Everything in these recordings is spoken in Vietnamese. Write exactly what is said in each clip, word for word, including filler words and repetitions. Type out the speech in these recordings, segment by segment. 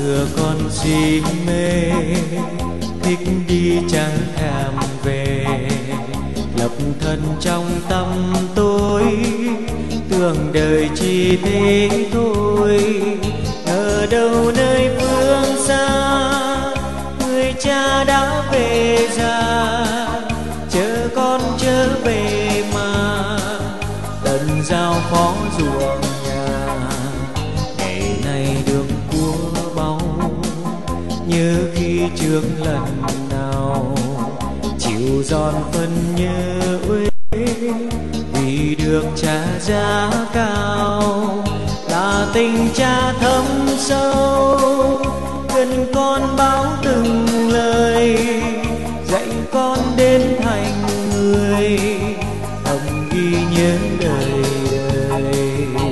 xưa con si mê thích đi chẳng thèm về, lập thân trong tâm tôi tưởng đời chỉ thế thôi. Ở đâu nơi phương xa người cha đã về già, chờ con trở về mà tận giao phó ruộng nhà. Ngày nay được cua báu như khi trước lần nào, chịu giòn phân như uế vì được trả giá cao. Là tình cha thấm sâu gần con báo từng lời, dạy con đến thành người thầm ghi nhớ đời đời.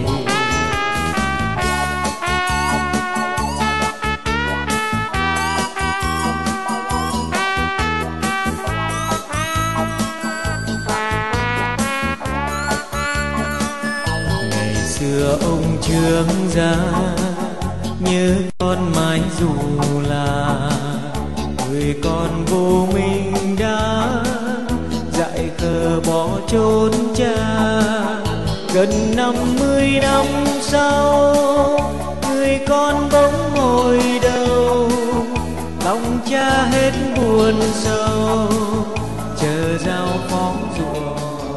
Ngày xưa ông trưởng gia nhớ con mãi dù là người con vô minh đã dạy khờ bỏ chốn cha. Gần năm mươi năm sau người con bỗng ngồi đầu, lòng cha hết buồn sầu chờ giao phó ruộng.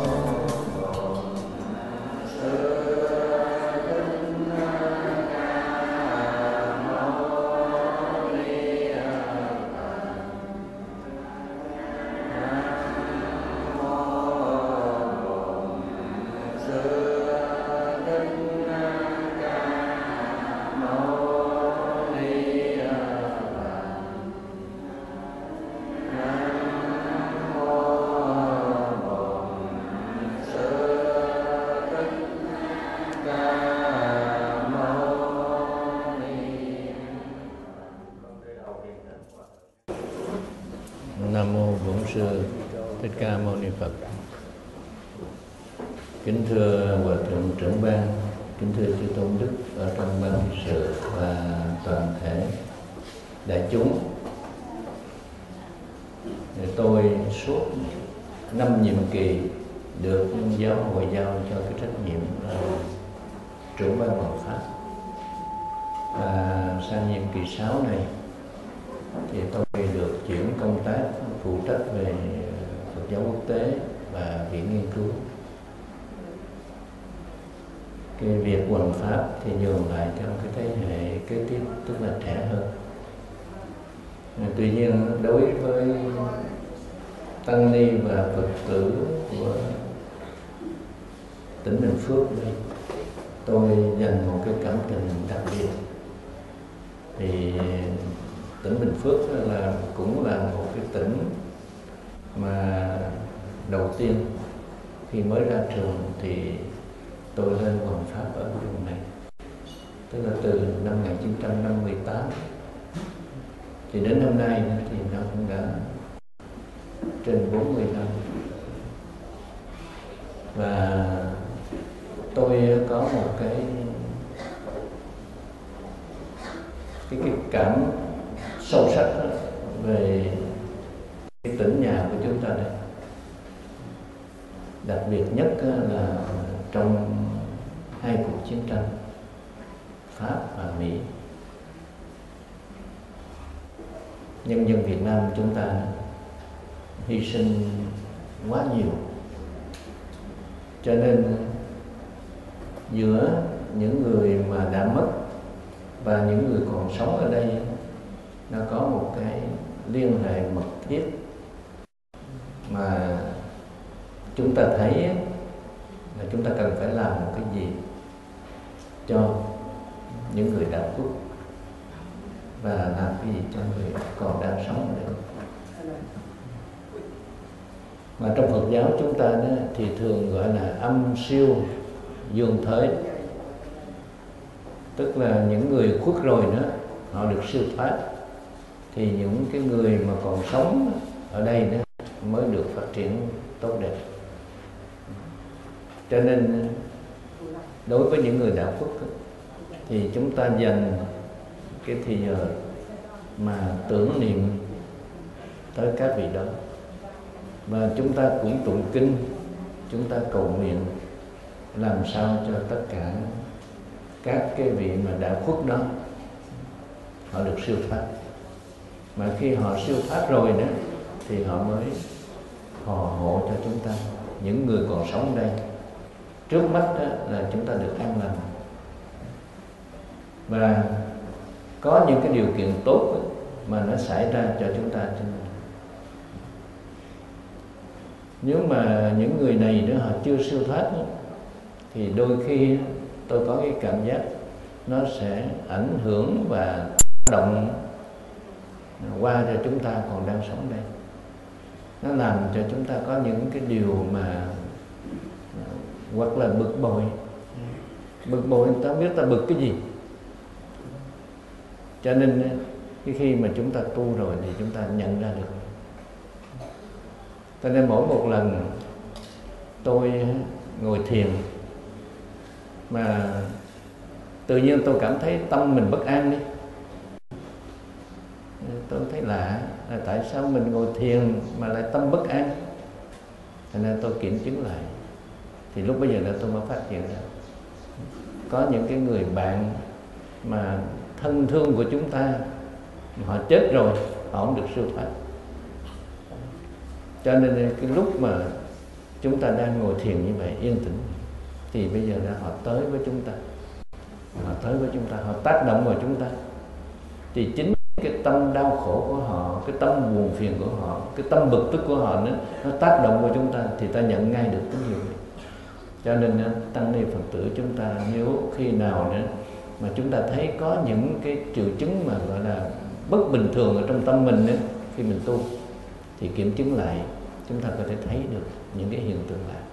Nam mô Bổn Sư Thích Ca Mâu Ni Phật. Kính thưa Hòa thượng trưởng ban, kính thưa chư tôn đức ở trong ban trị sự và toàn thể đại chúng. Tôi suốt năm nhiệm kỳ được giáo hội giao cho cái trách nhiệm là trưởng ban Hoàng pháp, và sang nhiệm kỳ sáu này thì tôi được chuyển công tác phụ trách về Phật giáo quốc tế và viện nghiên cứu. Cái việc hoằng pháp thì nhường lại cho cái thế hệ kế tiếp, tức là trẻ hơn. Tuy nhiên đối với tăng ni và Phật tử của tỉnh Bình Phước đây, tôi dành một cái cảm tình đặc biệt. Thì tỉnh Bình Phước là cũng là một cái tỉnh mà đầu tiên khi mới ra trường thì tôi lên hoằng pháp ở vùng này, tức là từ năm một nghìn chín trăm năm mươi tám thì đến năm nay thì nó cũng đã trên bốn mươi năm. Và tôi có một cái cái, cái cảm sâu sắc về cái tỉnh nhà của chúng ta đây. Đặc biệt nhất là trong hai cuộc chiến tranh Pháp và Mỹ, nhân dân Việt Nam chúng ta hy sinh quá nhiều, cho nên giữa những người mà đã mất và những người còn sống ở đây nó có một cái liên hệ mật thiết mà chúng ta thấy là chúng ta cần phải làm một cái gì cho những người đã khuất và làm cái gì cho người còn đang sống nữa. Mà trong Phật giáo chúng ta đó, thì thường gọi là âm siêu dương thới, tức là những người khuất rồi nữa họ được siêu thoát, thì những cái người mà còn sống ở đây đó mới được phát triển tốt đẹp. Cho nên đối với những người đã khuất thì chúng ta dành cái thì giờ mà tưởng niệm tới các vị đó. Và chúng ta cũng tụng kinh, chúng ta cầu nguyện làm sao cho tất cả các cái vị mà đã khuất đó họ được siêu thoát. Mà khi họ siêu thoát rồi đó thì họ mới phò hộ cho chúng ta, những người còn sống đây. Trước mắt đó là chúng ta được an lành và có những cái điều kiện tốt đó, mà nó xảy ra cho chúng ta. Nếu mà những người này nữa họ chưa siêu thoát đó, thì đôi khi tôi có cái cảm giác nó sẽ ảnh hưởng và tác động qua cho chúng ta còn đang sống đây. Nó làm cho chúng ta có những cái điều mà hoặc là bực bội. Bực bội người ta biết ta bực cái gì. Cho nên cái khi mà chúng ta tu rồi thì chúng ta nhận ra được. Cho nên mỗi một lần tôi ngồi thiền mà tự nhiên tôi cảm thấy tâm mình bất an đi, tôi thấy lạ là tại sao mình ngồi thiền mà lại tâm bất an. Cho nên tôi kiểm chứng lại, thì lúc bây giờ là tôi mới phát hiện ra có những cái người bạn mà thân thương của chúng ta, họ chết rồi họ không được siêu thoát. Cho nên cái lúc mà chúng ta đang ngồi thiền như vậy yên tĩnh, thì bây giờ là họ tới với chúng ta, họ tới với chúng ta, họ tác động vào chúng ta. Thì chính cái tâm đau khổ của họ, cái tâm buồn phiền của họ, cái tâm bực tức của họ nữa, nó tác động vào chúng ta thì ta nhận ngay được tín hiệu này. Cho nên tăng ni Phật tử chúng ta nếu khi nào nữa mà chúng ta thấy có những cái triệu chứng mà gọi là bất bình thường ở trong tâm mình nữa, khi mình tu thì kiểm chứng lại, chúng ta có thể thấy được những cái hiện tượng lạ.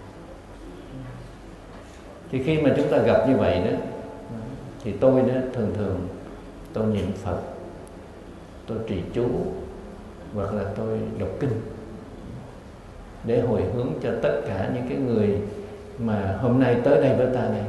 Thì khi mà chúng ta gặp như vậy đó, thì tôi đó thường thường tôi niệm Phật, tôi trì chú, hoặc là tôi đọc kinh để hồi hướng cho tất cả những cái người mà hôm nay tới đây với ta đây.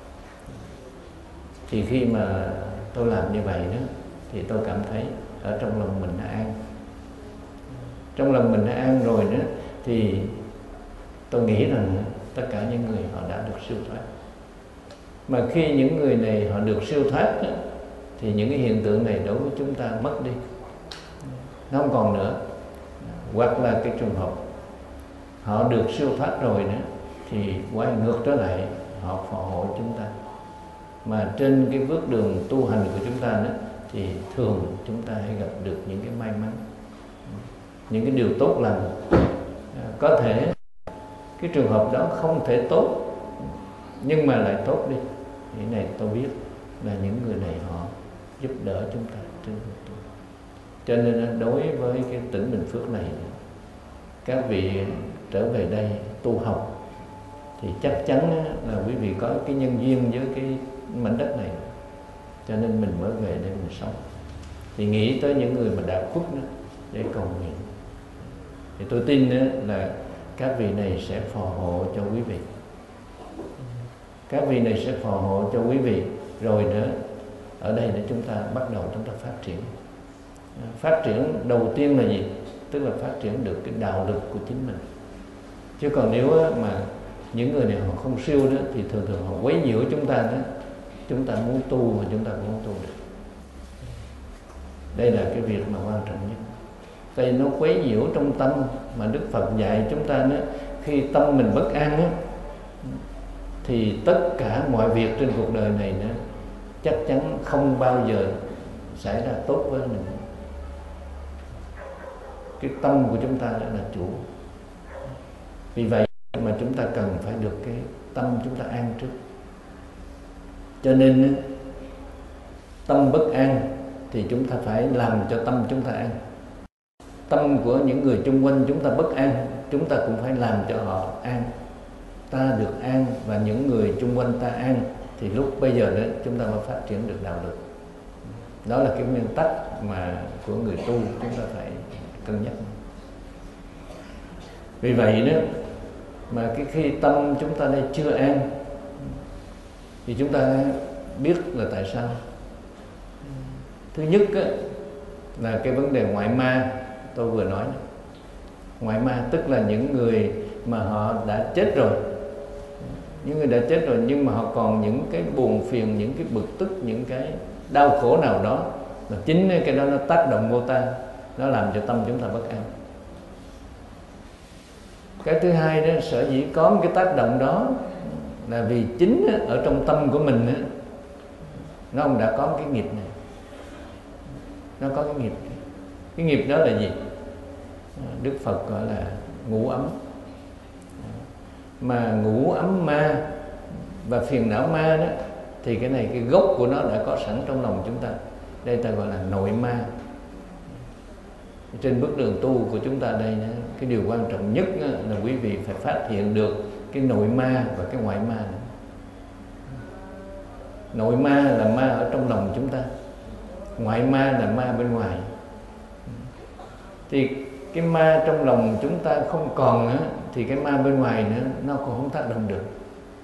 Thì khi mà tôi làm như vậy đó, thì tôi cảm thấy ở trong lòng mình nó an. Trong lòng mình nó an rồi đó, thì tôi nghĩ rằng tất cả những người họ đã được siêu thoát. Mà khi những người này họ được siêu thoát đó, thì những cái hiện tượng này đối với chúng ta mất đi, nó không còn nữa. Hoặc là cái trường hợp họ được siêu thoát rồi nữa, thì quay ngược trở lại họ phò hộ chúng ta. Mà trên cái bước đường tu hành của chúng ta đó, thì thường chúng ta hay gặp được những cái may mắn, những cái điều tốt lành. Có thể cái trường hợp đó không thể tốt, nhưng mà lại tốt đi. Cái này tôi biết là những người này họ giúp đỡ chúng ta trên đường tu. Cho nên đối với cái tỉnh Bình Phước này, các vị trở về đây tu học thì chắc chắn là quý vị có cái nhân duyên với cái mảnh đất này, cho nên mình mới về đây mình sống. Thì nghĩ tới những người mà đã khuất đó để cầu nguyện, thì tôi tin đó là các vị này sẽ phò hộ cho quý vị. Các vị này sẽ phò hộ cho quý vị. Rồi nữa, ở đây để chúng ta bắt đầu chúng ta phát triển. Phát triển đầu tiên là gì? Tức là phát triển được cái đạo lực của chính mình. Chứ còn nếu mà những người này họ không siêu đó, thì thường thường họ quấy nhiễu chúng ta đó. Chúng ta muốn tu mà chúng ta cũng không tu được. Đây là cái việc mà quan trọng nhất. Tại nó quấy nhiễu trong tâm, mà Đức Phật dạy chúng ta đó, khi tâm mình bất an đó, thì tất cả mọi việc trên cuộc đời này đó, chắc chắn không bao giờ xảy ra tốt với mình. Cái tâm của chúng ta đã là chủ. Vì vậy mà chúng ta cần phải được cái tâm chúng ta an trước. Cho nên tâm bất an thì chúng ta phải làm cho tâm chúng ta an. Tâm của những người chung quanh chúng ta bất an, chúng ta cũng phải làm cho họ an. Ta được an và những người chung quanh ta an, thì lúc bây giờ đó chúng ta mới phát triển được đạo lực. Đó là cái nguyên tắc mà của người tu chúng ta phải cân nhắc. Vì vậy đó mà cái khi tâm chúng ta đây chưa an, thì chúng ta biết là tại sao. Thứ nhất á, là cái vấn đề ngoại ma tôi vừa nói. Ngoại ma tức là những người mà họ đã chết rồi, những người đã chết rồi nhưng mà họ còn những cái buồn phiền, những cái bực tức, những cái đau khổ nào đó, mà chính cái đó nó tác động vô ta, nó làm cho tâm chúng ta bất an. Cái thứ hai đó, sở dĩ có một cái tác động đó là vì chính ở trong tâm của mình nó đã có cái nghiệp này, nó có cái nghiệp. Cái nghiệp đó là gì? Đức Phật gọi là ngũ ấm. Mà ngũ ấm ma và phiền não ma đó, thì cái này cái gốc của nó đã có sẵn trong lòng chúng ta. Đây ta gọi là nội ma. Trên bước đường tu của chúng ta đây, cái điều quan trọng nhất là quý vị phải phát hiện được cái nội ma và cái ngoại ma nữa. Nội ma là ma ở trong lòng chúng ta, ngoại ma là ma bên ngoài. Thì cái ma trong lòng chúng ta không còn á, thì cái ma bên ngoài nữa nó cũng không tác động được.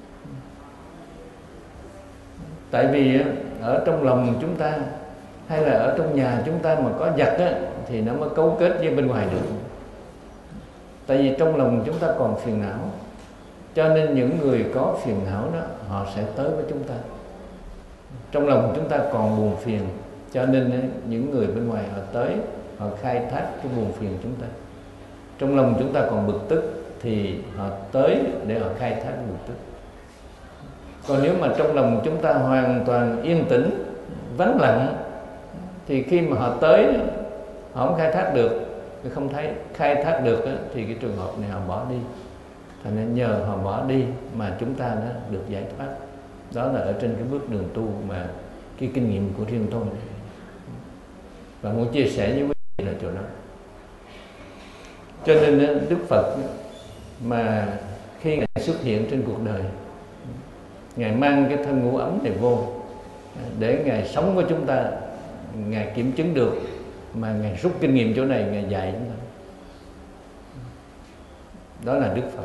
Tại vì ở trong lòng chúng ta hay là ở trong nhà chúng ta mà có giặc á, thì nó mới cấu kết với bên ngoài được. Tại vì trong lòng chúng ta còn phiền não, cho nên những người có phiền não đó họ sẽ tới với chúng ta. Trong lòng chúng ta còn buồn phiền, cho nên những người bên ngoài họ tới, họ khai thác cái buồn phiền chúng ta. Trong lòng chúng ta còn bực tức thì họ tới để họ khai thác bực tức. Còn nếu mà trong lòng chúng ta hoàn toàn yên tĩnh, vắng lặng, thì khi mà họ tới họ không khai thác được, không thấy khai thác được thì cái trường hợp này họ bỏ đi. Thành nên nhờ họ bỏ đi mà chúng ta đã được giải thoát. Đó là ở trên cái bước đường tu mà cái kinh nghiệm của riêng tôi này. Và muốn chia sẻ với quý vị là chỗ đó. Cho nên Đức Phật mà khi Ngài xuất hiện trên cuộc đời, Ngài mang cái thân ngũ ấm này vô để Ngài sống với chúng ta, Ngài kiểm chứng được, mà Ngài rút kinh nghiệm chỗ này, Ngài dạy chúng ta. Đó là Đức Phật.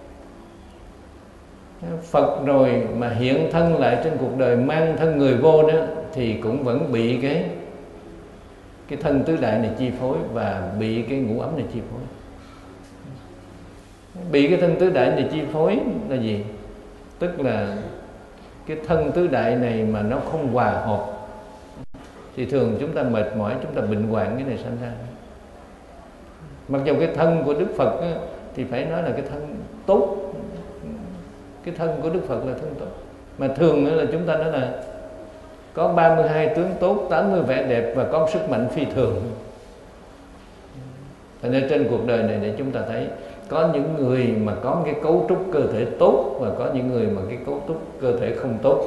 Phật rồi mà hiện thân lại trên cuộc đời, mang thân người vô đó, thì cũng vẫn bị cái cái thân tứ đại này chi phối, và bị cái ngũ ấm này chi phối. Bị cái thân tứ đại này chi phối là gì? Tức là cái thân tứ đại này mà nó không hòa hợp thì thường chúng ta mệt mỏi, chúng ta bệnh hoạn cái này sanh ra. Mặc dù cái thân của Đức Phật á, thì phải nói là cái thân tốt. Cái thân của Đức Phật là thân tốt. Mà thường là chúng ta nói là có ba mươi hai tướng tốt, tám mươi vẻ đẹp và có sức mạnh phi thường. Cho nên trên cuộc đời này để chúng ta thấy có những người mà có một cái cấu trúc cơ thể tốt, và có những người mà cái cấu trúc cơ thể không tốt.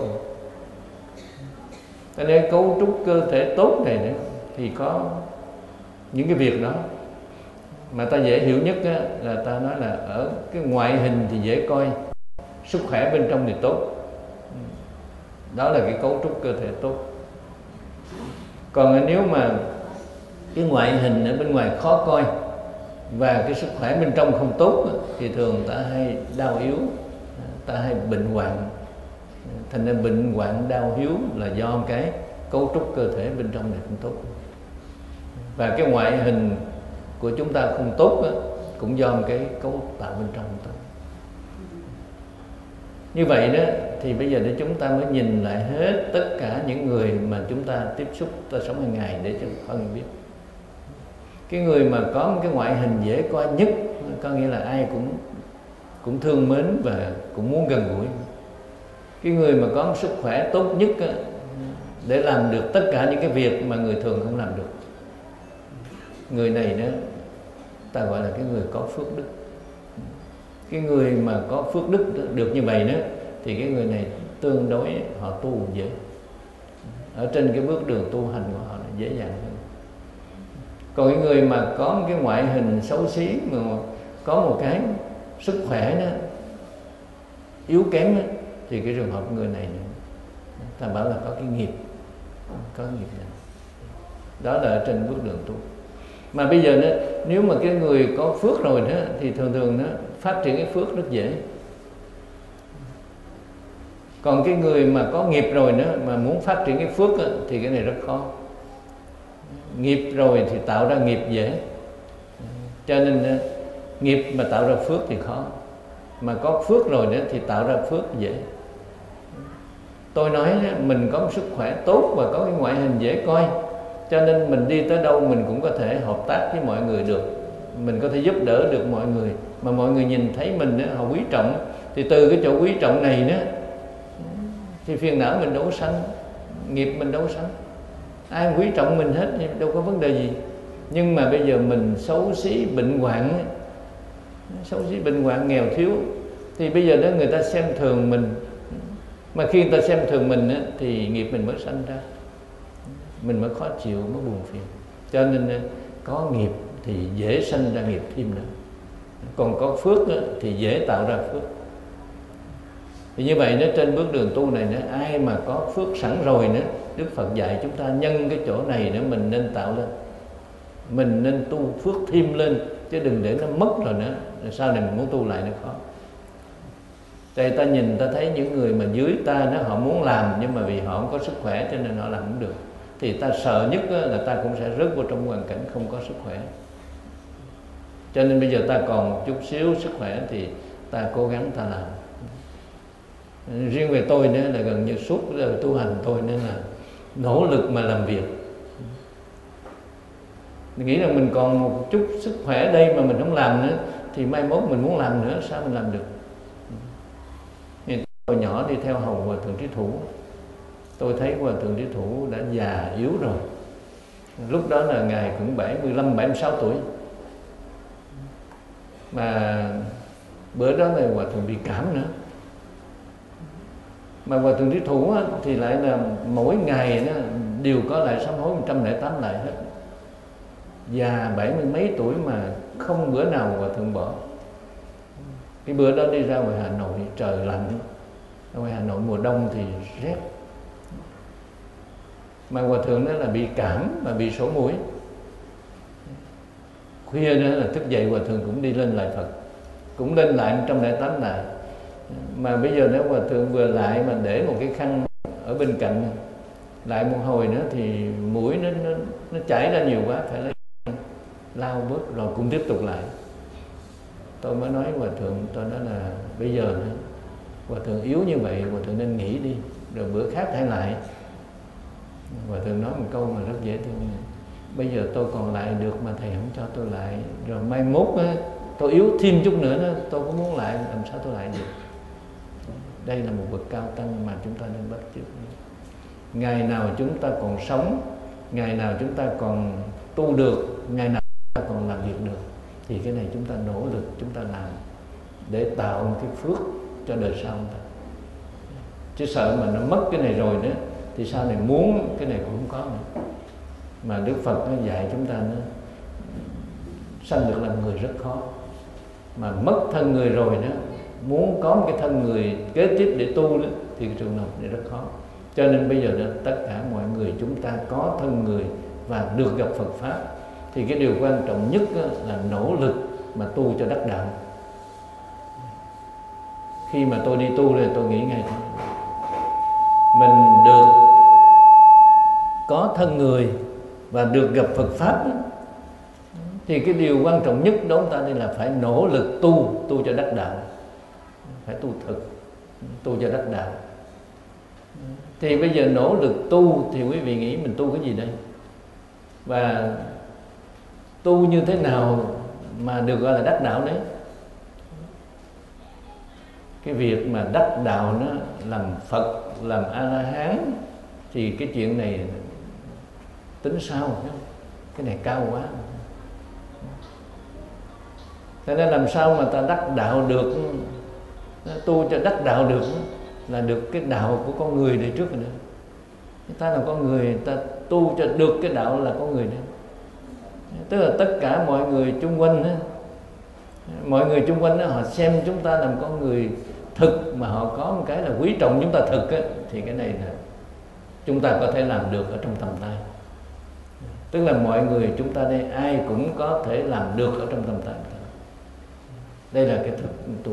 Cho nên cấu trúc cơ thể tốt này nữa, thì có những cái việc đó mà ta dễ hiểu nhất á, là ta nói là ở cái ngoại hình thì dễ coi, sức khỏe bên trong thì tốt. Đó là cái cấu trúc cơ thể tốt. Còn nếu mà cái ngoại hình ở bên ngoài khó coi và cái sức khỏe bên trong không tốt thì thường ta hay đau yếu, ta hay bệnh hoạn. Thành ra bệnh hoạn đau yếu là do cái cấu trúc cơ thể bên trong này không tốt. Và cái ngoại hình của chúng ta không tốt cũng do cái cấu tạo bên trong không tốt. Như vậy đó thì bây giờ để chúng ta mới nhìn lại hết tất cả những người mà chúng ta tiếp xúc, ta sống hàng ngày để cho con biết. Cái người mà có một cái ngoại hình dễ coi nhất, có nghĩa là ai cũng cũng thương mến và cũng muốn gần gũi. Cái người mà có một sức khỏe tốt nhất để làm được tất cả những cái việc mà người thường không làm được, người này đó ta gọi là cái người có phước đức. Cái người mà có phước đức được như vậy đó thì cái người này tương đối họ tu dễ, ở trên cái bước đường tu hành của họ dễ dàng hơn. Còn cái người mà có một cái ngoại hình xấu xí, mà có một cái sức khỏe đó yếu kém đó, thì cái trường hợp người này ta bảo là có cái nghiệp, có nghiệp này. Đó là ở trên bước đường tu. Mà bây giờ đó, nếu mà cái người có phước rồi đó thì thường thường đó phát triển cái phước rất dễ. Còn cái người mà có nghiệp rồi đó mà muốn phát triển cái phước đó, thì cái này rất khó. nghiệp rồi thì tạo ra nghiệp dễ. Cho nên nghiệp mà tạo ra phước thì khó, mà có phước rồi đó thì tạo ra phước dễ. Tôi nói mình có một sức khỏe tốt và có cái ngoại hình dễ coi, cho nên mình đi tới đâu mình cũng có thể hợp tác với mọi người được, mình có thể giúp đỡ được mọi người, mà mọi người nhìn thấy mình đó, họ quý trọng. Thì từ cái chỗ quý trọng này đó thì phiền não mình đâu có sanh, nghiệp mình đâu có sanh. Ai quý trọng mình hết thì đâu có vấn đề gì. Nhưng mà bây giờ mình xấu xí, bệnh hoạn, xấu xí, bệnh hoạn, nghèo thiếu, thì bây giờ đó người ta xem thường mình. Mà khi người ta xem thường mình á, thì nghiệp mình mới sanh ra, mình mới khó chịu, mới buồn phiền. Cho nên có nghiệp thì dễ sanh ra nghiệp thêm nữa. Còn có phước á, thì dễ tạo ra phước. Thì như vậy đó, trên bước đường tu này nữa, ai mà có phước sẵn rồi nữa, Đức Phật dạy chúng ta nhân cái chỗ này nữa mình nên tạo lên, mình nên tu phước thêm lên, chứ đừng để nó mất rồi nữa, rồi sau này mình muốn tu lại nó khó. Tại ta nhìn ta thấy những người mà dưới ta đó, họ muốn làm nhưng mà vì họ không có sức khỏe cho nên họ làm không được. Thì ta sợ nhất là ta cũng sẽ rớt vào trong hoàn cảnh không có sức khỏe. Cho nên bây giờ ta còn một chút xíu sức khỏe thì ta cố gắng ta làm. Riêng về tôi nữa là gần như suốt đời tu hành tôi nữa là nỗ lực mà làm việc. Mình nghĩ là mình còn một chút sức khỏe đây mà mình không làm nữa thì mai mốt mình muốn làm nữa sao mình làm được. Hồi nhỏ đi theo hầu Hòa Thượng Trí Thủ, tôi thấy Hòa Thượng Trí Thủ đã già yếu rồi. Lúc đó là Ngài cũng bảy mươi lăm, bảy mươi sáu tuổi. Mà bữa đó là Hòa Thượng bị cảm nữa. Mà Hòa Thượng Trí Thủ á, thì lại là mỗi ngày đó, đều có lại sám hối một trăm lẻ tám lại hết. Già bảy mươi mấy tuổi mà không bữa nào Hòa Thượng bỏ. Cái bữa đó đi ra ngoài Hà Nội trời lạnh, ở ngoài Hà Nội mùa đông thì rét. Mà Hòa Thượng đó là bị cảm mà bị sổ mũi. Khuya đó là thức dậy Hòa Thượng cũng đi lên lại Phật, cũng lên lại một trăm lẻ tám lại. Mà bây giờ nếu Hòa Thượng vừa lại mà để một cái khăn ở bên cạnh lại một hồi nữa thì mũi nó, nó, nó chảy ra nhiều quá, phải lấy lau bớt rồi cũng tiếp tục lại. Tôi mới nói Hòa Thượng, tôi nói là bây giờ nữa, Hòa Thượng yếu như vậy, Hòa Thượng nên nghỉ đi, rồi bữa khác hãy lại. Hòa Thượng nói một câu mà rất dễ thương này: bây giờ tôi còn lại được mà thầy không cho tôi lại, rồi mai mốt á, tôi yếu thêm chút nữa đó, tôi cũng muốn lại, làm sao tôi lại được. Đây là một bậc cao tăng mà chúng ta nên bắt chước. Ngày nào chúng ta còn sống, ngày nào chúng ta còn tu được, ngày nào chúng ta còn làm việc được, thì cái này chúng ta nỗ lực, chúng ta làm để tạo một cái phước cho đời sau chúng ta. Chứ sợ mà nó mất cái này rồi nữa thì sau này muốn cái này cũng không có nữa. Mà Đức Phật nó dạy chúng ta nó sanh được làm người rất khó, mà mất thân người rồi đó, muốn có một cái thân người kế tiếp để tu đó, thì cái trường hợp này rất khó. Cho nên bây giờ đó, tất cả mọi người chúng ta có thân người và được gặp Phật Pháp, thì cái điều quan trọng nhất là nỗ lực mà tu cho đắc đạo. Khi mà tôi đi tu thì tôi nghĩ ngay thôi, mình được có thân người và được gặp Phật Pháp đó, thì cái điều quan trọng nhất đó chúng ta đây là phải nỗ lực tu, tu cho đắc đạo, phải tu thực, tu cho đắc đạo. Thì bây giờ nỗ lực tu thì quý vị nghĩ mình tu cái gì đây? Và tu như thế nào mà được gọi là đắc đạo đấy? Cái việc mà đắc đạo nó làm Phật, làm A-la-hán thì cái chuyện này tính sao? Cái này cao quá. Thế nên làm sao mà ta đắc đạo được, tu cho đắc đạo được là được cái đạo của con người để trước rồi nữa. Ta là con người, ta tu cho được cái đạo là con người đấy. Tức là tất cả mọi người chung quanh đó, mọi người chung quanh đó, họ xem chúng ta làm con người thực, mà họ có một cái là quý trọng chúng ta thực á, thì cái này là chúng ta có thể làm được ở trong tầm tay. Tức là mọi người chúng ta đây ai cũng có thể làm được ở trong tầm tay. Đây là cái thực tu.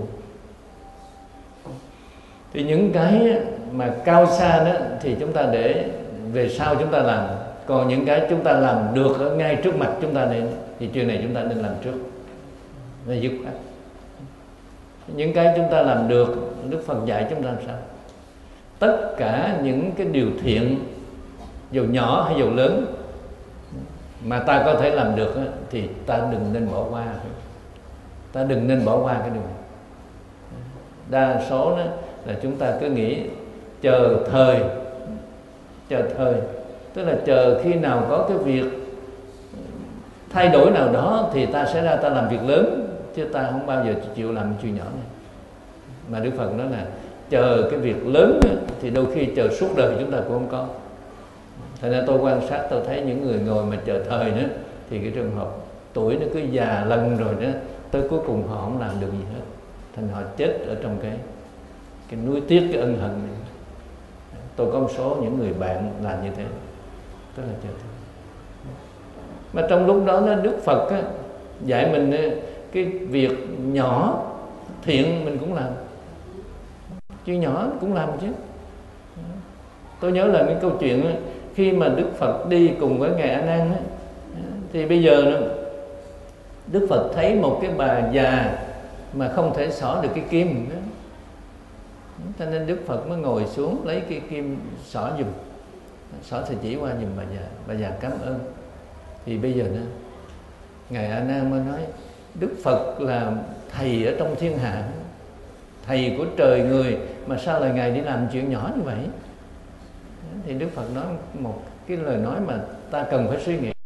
Thì những cái mà cao xa đó thì chúng ta để về sau chúng ta làm. Còn Còn những cái chúng ta làm được ở ngay trước mặt chúng ta nên thì chuyện này chúng ta nên làm trước, là dứt khoát. Những cái chúng ta làm được, Đức Phật dạy chúng ta làm sao? Tất cả những cái điều thiện, dù nhỏ hay dù lớn, mà ta có thể làm được thì ta đừng nên bỏ qua. Ta đừng nên bỏ qua cái điều này. Đa số đó là chúng ta cứ nghĩ chờ thời, chờ thời, tức là chờ khi nào có cái việc thay đổi nào đó thì ta sẽ ra ta làm việc lớn, chứ ta không bao giờ chịu làm chuyện nhỏ này. Mà Đức Phật nói là chờ cái việc lớn thì đôi khi chờ suốt đời chúng ta cũng không có. Thành ra tôi quan sát tôi thấy những người ngồi mà chờ thời nữa thì cái trường hợp tuổi nó cứ già lần rồi đó, tới cuối cùng họ không làm được gì hết, thành họ chết ở trong cái cái nuối tiếc, cái ân hận này. Tôi có một số những người bạn làm như thế, tức là chờ thời. Mà trong lúc đó nó Đức Phật á, dạy mình cái việc nhỏ thiện mình cũng làm, chuyện nhỏ cũng làm chứ. Tôi nhớ là cái câu chuyện á, khi mà Đức Phật đi cùng với ngài A Nan á, thì bây giờ Đức Phật thấy một cái bà già mà không thể xỏ được cái kim đó. Cho nên Đức Phật mới ngồi xuống lấy cái kim xỏ giùm, xỏ thì chỉ qua giùm bà già. Bà già cảm ơn. Thì bây giờ nữa ngài A Nan mới nói Đức Phật là thầy ở trong thiên hạ, thầy của trời người, mà sao lại ngài đi làm chuyện nhỏ như vậy? Thì Đức Phật nói một cái lời nói mà ta cần phải suy nghĩ.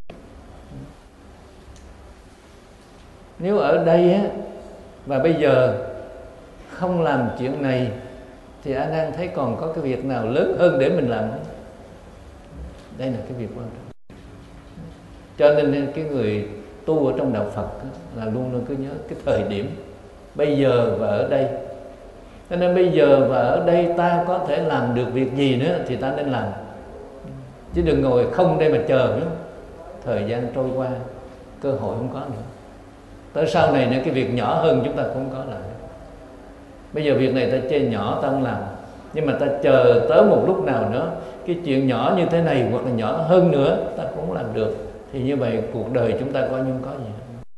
Nếu ở đây á, và bây giờ không làm chuyện này thì A Nan thấy còn có cái việc nào lớn hơn để mình làm không? Đây là cái việc quan trọng. Cho nên cái người tu ở trong đạo Phật là luôn luôn cứ nhớ cái thời điểm bây giờ và ở đây. Cho nên bây giờ và ở đây ta có thể làm được việc gì nữa thì ta nên làm, chứ đừng ngồi không đây mà chờ nữa. Thời gian trôi qua, cơ hội không có nữa. Tới sau này nữa cái việc nhỏ hơn chúng ta cũng không có lại. Bây giờ việc này ta chê nhỏ ta không làm, nhưng mà ta chờ tới một lúc nào nữa cái chuyện nhỏ như thế này hoặc là nhỏ hơn nữa ta cũng làm được, thì như vậy cuộc đời chúng ta coi như không có gì.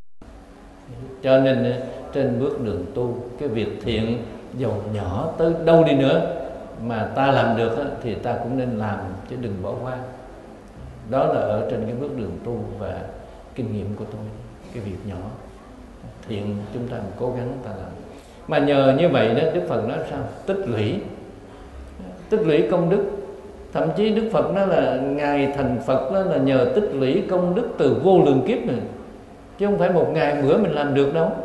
Cho nên trên bước đường tu, cái việc thiện dầu nhỏ tới đâu đi nữa mà ta làm được thì ta cũng nên làm, chứ đừng bỏ qua. Đó là ở trên cái bước đường tu và kinh nghiệm của tôi. Cái việc nhỏ thiện chúng ta cố gắng ta làm. Mà nhờ như vậy đó, Đức Phật nói sao? Tích lũy, tích lũy công đức. Thậm chí Đức Phật nói là ngài thành Phật đó là nhờ tích lũy công đức từ vô lượng kiếp này, chứ không phải một ngày bữa mình làm được đâu.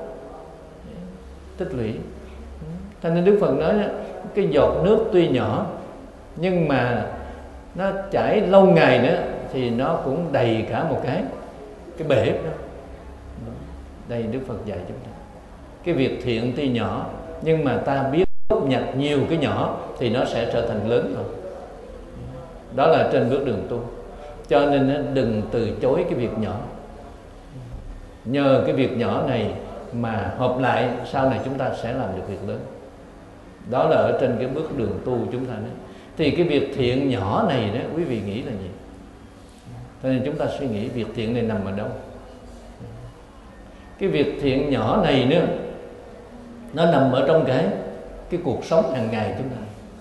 Tích lũy. Cho nên Đức Phật nói cái giọt nước tuy nhỏ nhưng mà nó chảy lâu ngày nữa thì nó cũng đầy cả một cái cái bể đó. Đây Đức Phật dạy chúng ta. Cái việc thiện tuy nhỏ nhưng mà ta biết góp nhặt nhiều cái nhỏ thì nó sẽ trở thành lớn rồi. Đó là trên bước đường tu. Cho nên đừng từ chối cái việc nhỏ. Nhờ cái việc nhỏ này mà hợp lại sau này chúng ta sẽ làm được việc lớn. Đó là ở trên cái bước đường tu chúng ta đó. Thì cái việc thiện nhỏ này đó, quý vị nghĩ là gì? Cho nên chúng ta suy nghĩ việc thiện này nằm ở đâu? Cái việc thiện nhỏ này nữa, nó nằm ở trong cái cái cuộc sống hàng ngày chúng ta.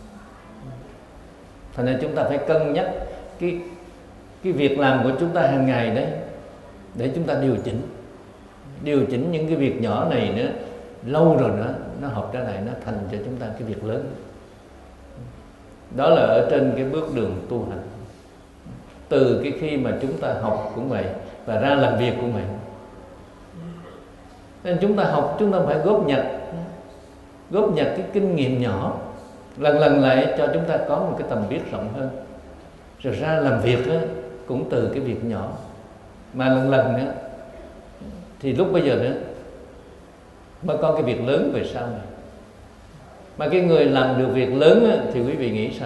Thành nên chúng ta phải cân nhắc cái cái việc làm của chúng ta hàng ngày đấy, để chúng ta điều chỉnh điều chỉnh những cái việc nhỏ này nữa, lâu rồi nữa nó hợp trở lại, nó thành cho chúng ta cái việc lớn. Đó là ở trên cái bước đường tu hành. Từ cái khi mà chúng ta học cũng vậy, và ra làm việc cũng vậy. Nên chúng ta học, chúng ta phải góp nhặt góp nhặt cái kinh nghiệm nhỏ, lần lần lại cho chúng ta có một cái tầm biết rộng hơn. Rồi ra làm việc đó, cũng từ cái việc nhỏ, mà lần lần nữa thì lúc bây giờ nữa mới có cái việc lớn về sau này. Mà cái người làm được việc lớn á, thì quý vị nghĩ sao?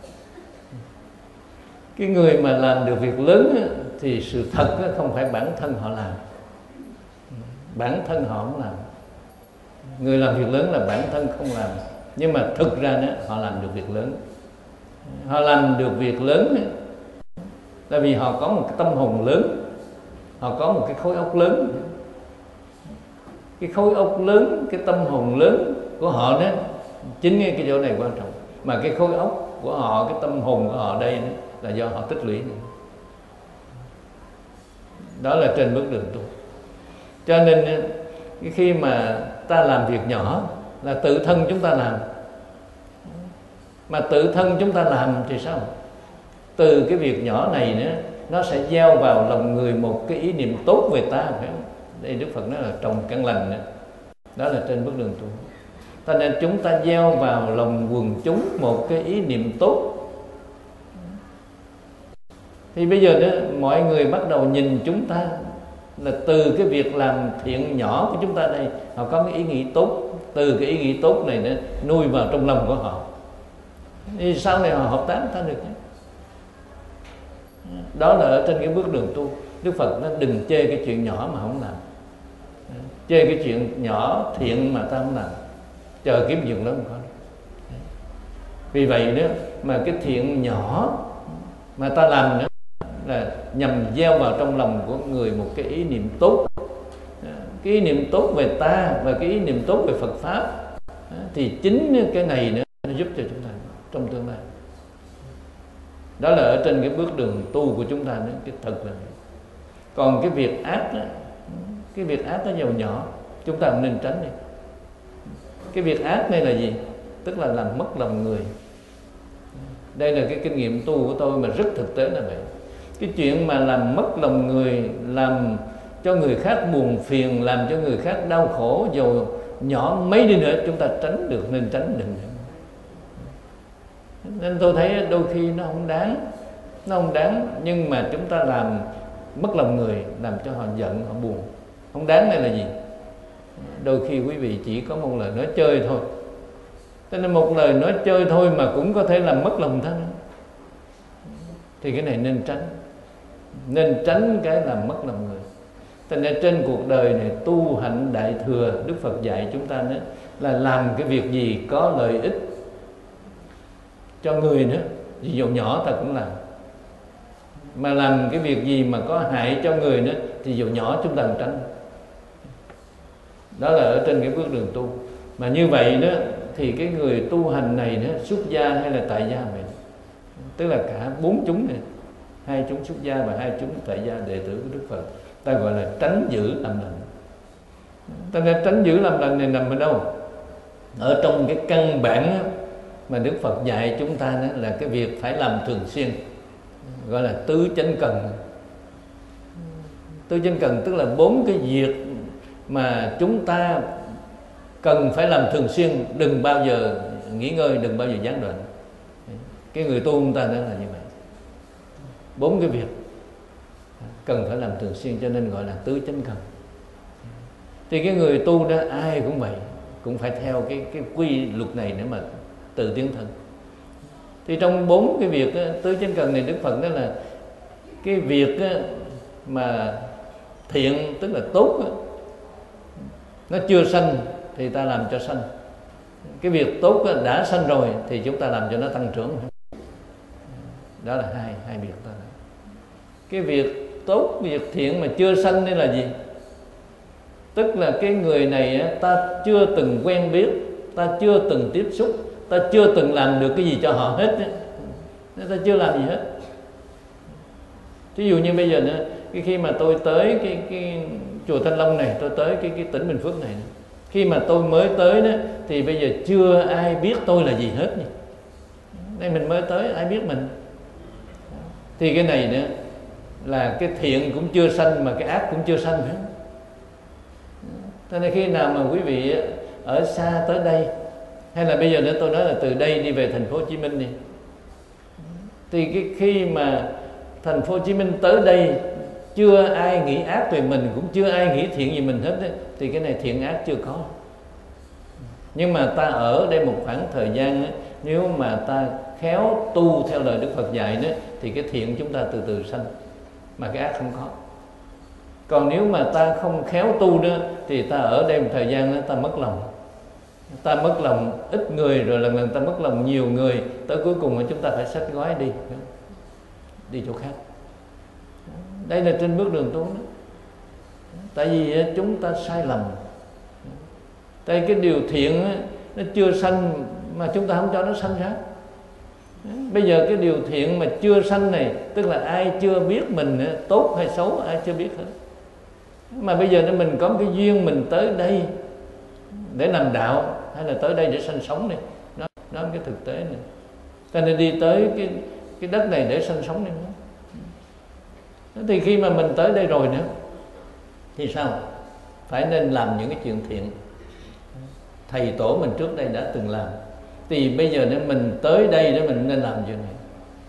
Cái người mà làm được việc lớn á, thì sự thật á, không phải bản thân họ làm, bản thân họ không làm. Người làm việc lớn là bản thân không làm, nhưng mà thực ra đó, họ làm được việc lớn. Họ làm được việc lớn á, Tại vì họ có một cái tâm hồn lớn, họ có một cái khối óc lớn. Cái khối óc lớn, cái tâm hồn lớn của họ đó, chính cái chỗ này quan trọng. Mà cái khối óc của họ, cái tâm hồn của họ đây đó, là do họ tích lũy. Đó là trên bước đường tu. Cho nên khi mà ta làm việc nhỏ là tự thân chúng ta làm. Mà tự thân chúng ta làm thì sao? Từ cái việc nhỏ này nữa, nó sẽ gieo vào lòng người một cái ý niệm tốt về ta, phải không? Đây Đức Phật nói là trồng căn lành nữa. Đó là trên bước đường tu. Cho nên chúng ta gieo vào lòng quần chúng một cái ý niệm tốt. Thì bây giờ đó, mọi người bắt đầu nhìn chúng ta là từ cái việc làm thiện nhỏ của chúng ta đây, họ có cái ý nghĩ tốt. Từ cái ý nghĩ tốt này đó, nuôi vào trong lòng của họ, thì sau này họ hợp tác ta được. Đó là ở trên cái bước đường tu. Đức Phật nó đừng chê cái chuyện nhỏ mà không làm, chê cái chuyện nhỏ thiện mà ta không làm, chờ kiếm chuyện lớn không có. Vì vậy đó mà cái thiện nhỏ mà ta làm nữa là nhằm gieo vào trong lòng của người một cái ý niệm tốt. Cái ý niệm tốt về ta và cái ý niệm tốt về Phật Pháp, thì chính cái này nữa nó giúp cho chúng ta trong tương lai. Đó là ở trên cái bước đường tu của chúng ta nữa, cái thật là. Còn cái việc ác đó, cái việc ác nó giàu nhỏ, chúng ta cũng nên tránh đi. Cái việc ác này là gì? Tức là làm mất lòng người. Đây là cái kinh nghiệm tu của tôi mà rất thực tế là vậy. Cái chuyện mà làm mất lòng người, làm cho người khác buồn phiền, làm cho người khác đau khổ, dù nhỏ mấy đi nữa chúng ta tránh được nên tránh đừng. Nên tôi thấy đôi khi nó không đáng, nó không đáng, nhưng mà chúng ta làm mất lòng người, làm cho họ giận, họ buồn. Không đáng này là gì? Đôi khi quý vị chỉ có một lời nói chơi thôi, cho nên một lời nói chơi thôi mà cũng có thể làm mất lòng ta nữa. Thì cái này nên tránh, nên tránh cái làm mất lòng người. Cho nên trên cuộc đời này tu hạnh đại thừa, Đức Phật dạy chúng ta nữa là làm cái việc gì có lợi ích cho người nữa, dù nhỏ ta cũng làm. Mà làm cái việc gì mà có hại cho người nữa thì dù nhỏ chúng ta cũng tránh. Đó là ở trên cái bước đường tu. Mà như vậy đó thì cái người tu hành này đó, xuất gia hay là tại gia vậy, tức là cả bốn chúng này, hai chúng xuất gia và hai chúng tại gia đệ tử của Đức Phật, ta gọi là tránh giữ làm lành. Ta nên tránh giữ làm lành này nằm ở đâu? Ở trong cái căn bản mà Đức Phật dạy chúng ta đó là cái việc phải làm thường xuyên, gọi là tứ chánh cần. Tứ chánh cần tức là bốn cái việc mà chúng ta cần phải làm thường xuyên, đừng bao giờ nghỉ ngơi, đừng bao giờ gián đoạn. Cái người tu chúng ta đó là như vậy. Bốn cái việc cần phải làm thường xuyên, cho nên gọi là tứ chánh cần. Thì cái người tu đó ai cũng vậy, cũng phải theo cái cái quy luật này để mà tự tiến thân. Thì trong bốn cái việc đó, tứ chánh cần này Đức Phật đó là cái việc đó mà thiện tức là tốt đó, nó chưa sanh thì ta làm cho sanh. Cái việc tốt đó, đã sanh rồi thì chúng ta làm cho nó tăng trưởng. Đó là hai hai việc đó. Cái việc tốt, việc thiện mà chưa sanh đây là gì? Tức là cái người này ta chưa từng quen biết, ta chưa từng tiếp xúc, ta chưa từng làm được cái gì cho họ hết, ta chưa làm gì hết. Ví dụ như bây giờ nữa, cái khi mà tôi tới cái, cái chùa Thanh Long này, tôi tới cái, cái tỉnh Bình Phước này, khi mà tôi mới tới đó thì bây giờ chưa ai biết tôi là gì hết. Đây mình mới tới, ai biết mình. Thì cái này nữa là cái thiện cũng chưa sanh mà cái ác cũng chưa sanh hết. Cho nên khi nào mà quý vị ở xa tới đây, hay là bây giờ nữa tôi nói là từ đây đi về thành phố Hồ Chí Minh đi, thì cái khi mà thành phố Hồ Chí Minh tới đây chưa ai nghĩ ác về mình, cũng chưa ai nghĩ thiện gì mình hết ấy, thì cái này thiện ác chưa có. Nhưng mà ta ở đây một khoảng thời gian ấy, nếu mà ta khéo tu theo lời Đức Phật dạy đó, thì cái thiện chúng ta từ từ sanh, mà cái ác không có. Còn nếu mà ta không khéo tu đó, thì ta ở đây một thời gian đó, ta mất lòng. Ta mất lòng ít người, rồi lần lần ta mất lòng nhiều người, tới cuối cùng chúng ta phải xách gói đi, đi chỗ khác. Đây là trên bước đường tu đó. Tại vì chúng ta sai lầm. Tại cái điều thiện nó chưa sanh mà chúng ta không cho nó sanh ra. Bây giờ cái điều thiện mà chưa sanh này, tức là ai chưa biết mình tốt hay xấu, ai chưa biết hết. Mà bây giờ nếu mình có một cái duyên mình tới đây để làm đạo, hay là tới đây để sanh sống này, nó nó cái thực tế này. Ta nên đi tới cái cái đất này để sanh sống này. Thì khi mà mình tới đây rồi nữa thì sao? Phải nên làm những cái chuyện thiện thầy tổ mình trước đây đã từng làm. Thì bây giờ nếu mình tới đây để mình nên làm chuyện này.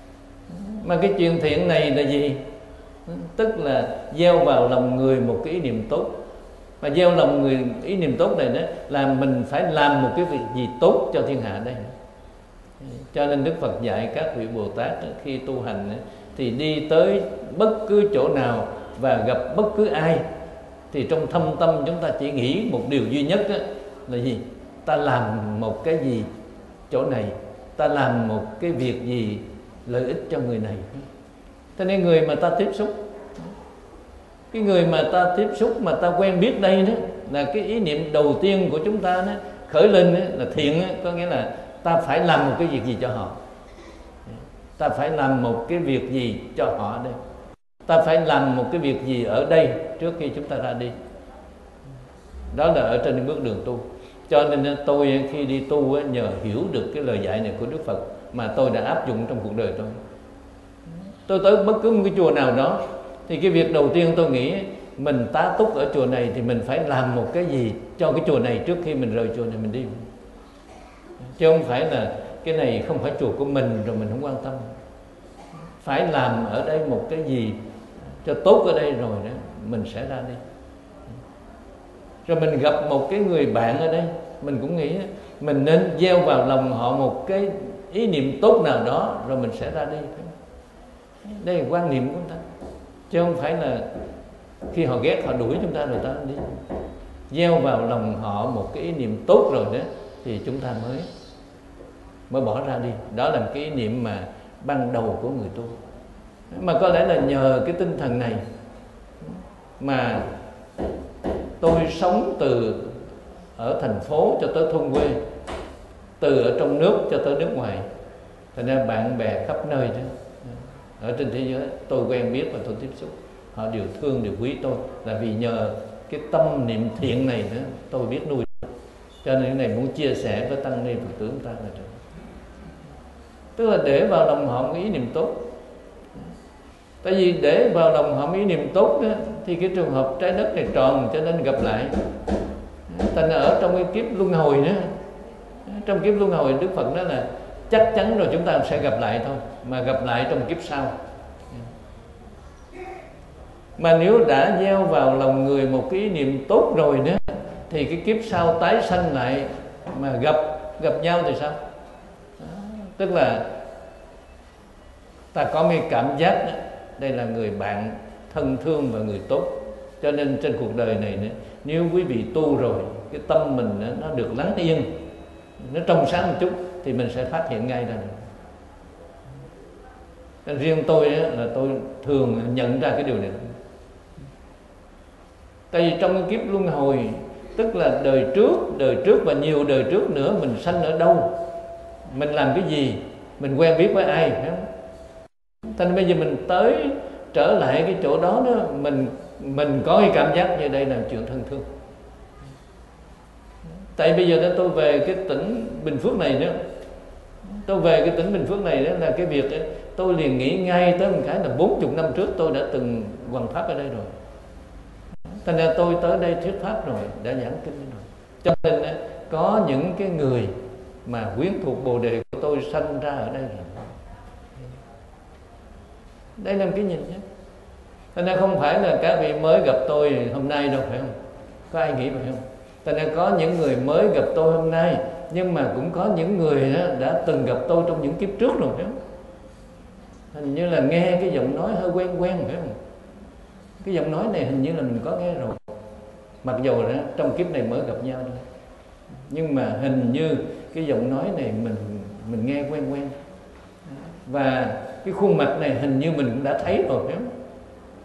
Mà cái chuyện thiện này là gì? Tức là gieo vào lòng người một cái ý niệm tốt. Mà gieo lòng người ý niệm tốt này đó là mình phải làm một cái việc gì tốt cho thiên hạ đây. Cho nên Đức Phật dạy các vị Bồ Tát khi tu hành thì đi tới bất cứ chỗ nào và gặp bất cứ ai, thì trong thâm tâm chúng ta chỉ nghĩ một điều duy nhất là gì? Ta làm một cái gì chỗ này, ta làm một cái việc gì lợi ích cho người này. Cho nên người mà ta tiếp xúc, cái người mà ta tiếp xúc mà ta quen biết đây đó, là cái ý niệm đầu tiên của chúng ta đó, khởi lên đó, là thiện đó, có nghĩa là ta phải làm một cái việc gì cho họ, ta phải làm một cái việc gì cho họ đây, ta phải làm một cái việc gì ở đây trước khi chúng ta ra đi. Đó là ở trên bước đường tu. Cho nên tôi khi đi tu nhờ hiểu được cái lời dạy này của Đức Phật mà tôi đã áp dụng trong cuộc đời tôi. Tôi tới bất cứ một cái chùa nào đó thì cái việc đầu tiên tôi nghĩ mình tá túc ở chùa này thì mình phải làm một cái gì cho cái chùa này trước khi mình rời chùa này mình đi. Chứ không phải là cái này không phải chùa của mình rồi mình không quan tâm. Phải làm ở đây một cái gì cho tốt ở đây rồi đó mình sẽ ra đi. Rồi mình gặp một cái người bạn ở đây, mình cũng nghĩ mình nên gieo vào lòng họ một cái ý niệm tốt nào đó rồi mình sẽ ra đi. Đây là quan niệm của chúng ta, chứ không phải là khi họ ghét họ đuổi chúng ta rồi ta đi. Gieo vào lòng họ một cái ý niệm tốt rồi đó thì chúng ta mới mới bỏ ra đi. Đó là một cái ý niệm mà ban đầu của người tu. Mà có lẽ là nhờ cái tinh thần này mà tôi sống từ ở thành phố cho tới thôn quê, từ ở trong nước cho tới nước ngoài. Thành ra bạn bè khắp nơi đó, ở trên thế giới tôi quen biết và tôi tiếp xúc, họ đều thương, đều quý tôi, là vì nhờ cái tâm niệm thiện này nữa tôi biết nuôi. Cho nên cái này muốn chia sẻ với tăng ni Phật tử chúng ta là được. Tức là để vào lòng họ một ý niệm tốt. Tại vì để vào lòng họ một ý niệm tốt đó, thì cái trường hợp trái đất này tròn cho nên gặp lại. Thành ở trong cái kiếp luân hồi nữa, trong kiếp luân hồi Đức Phật nói là chắc chắn rồi chúng ta sẽ gặp lại thôi, mà gặp lại trong kiếp sau. Mà nếu đã gieo vào lòng người một cái ý niệm tốt rồi nữa thì cái kiếp sau tái sanh lại mà gặp gặp nhau thì sao? Tức là ta có một cảm giác đó, đây là người bạn thân thương và người tốt. Cho nên trên cuộc đời này nữa, nếu quý vị tu rồi, cái tâm mình nó được lắng yên, nó trong sáng một chút thì mình sẽ phát hiện ngay ra được. Nên riêng tôi là tôi thường nhận ra cái điều này. Tại vì trong cái kiếp luân hồi, tức là đời trước, đời trước và nhiều đời trước nữa mình sanh ở đâu, mình làm cái gì, mình quen biết với ai, phải không? Thành bây giờ mình tới trở lại cái chỗ đó đó, mình mình có cái cảm giác như đây là chuyện thân thương. Tại bây giờ đó tôi về cái tỉnh Bình Phước này nữa, tôi về cái tỉnh Bình Phước này đó là cái việc đó, tôi liền nghĩ ngay tới một cái là bốn mươi năm trước tôi đã từng hoằng pháp ở đây rồi. Thành ra tôi tới đây thuyết pháp rồi, đã giảng kinh rồi. Cho nên đó, có những cái người mà quyến thuộc Bồ Đề của tôi sanh ra ở đây rồi. Đây là một cái nhìn nhé. Thành ra không phải là các vị mới gặp tôi hôm nay đâu, phải không? Có ai nghĩ vậy không? Thành ra có những người mới gặp tôi hôm nay, nhưng mà cũng có những người đó đã từng gặp tôi trong những kiếp trước rồi, phải không? Hình như là nghe cái giọng nói hơi quen quen, phải không? Cái giọng nói này hình như là mình có nghe rồi, mặc dù đó, trong kiếp này mới gặp nhau thôi. Nhưng mà hình như cái giọng nói này mình mình nghe quen quen. Và cái khuôn mặt này hình như mình cũng đã thấy rồi, phải không?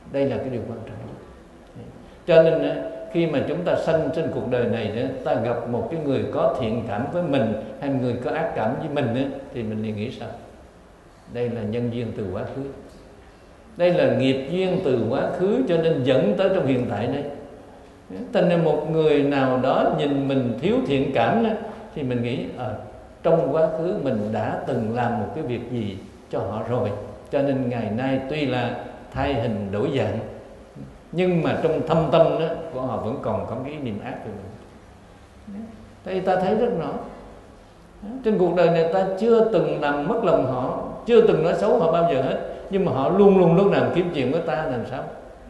Đây là cái điều quan trọng. Cho nên khi mà chúng ta sanh trên cuộc đời này, ta gặp một cái người có thiện cảm với mình hay người có ác cảm với mình, thì mình liền nghĩ sao? Đây là nhân duyên từ quá khứ, đây là nghiệp duyên từ quá khứ, cho nên dẫn tới trong hiện tại đây. Thành ra một người nào đó nhìn mình thiếu thiện cảm đó, thì mình nghĩ à, trong quá khứ mình đã từng làm một cái việc gì cho họ rồi, cho nên ngày nay tuy là thay hình đổi dạng, nhưng mà trong thâm tâm đó của họ vẫn còn có cái ý niệm ác của mình. Thế ta thấy rất rõ, trên cuộc đời này ta chưa từng làm mất lòng họ, chưa từng nói xấu họ bao giờ hết, nhưng mà họ luôn luôn lúc nào kiếm chuyện với ta làm sao?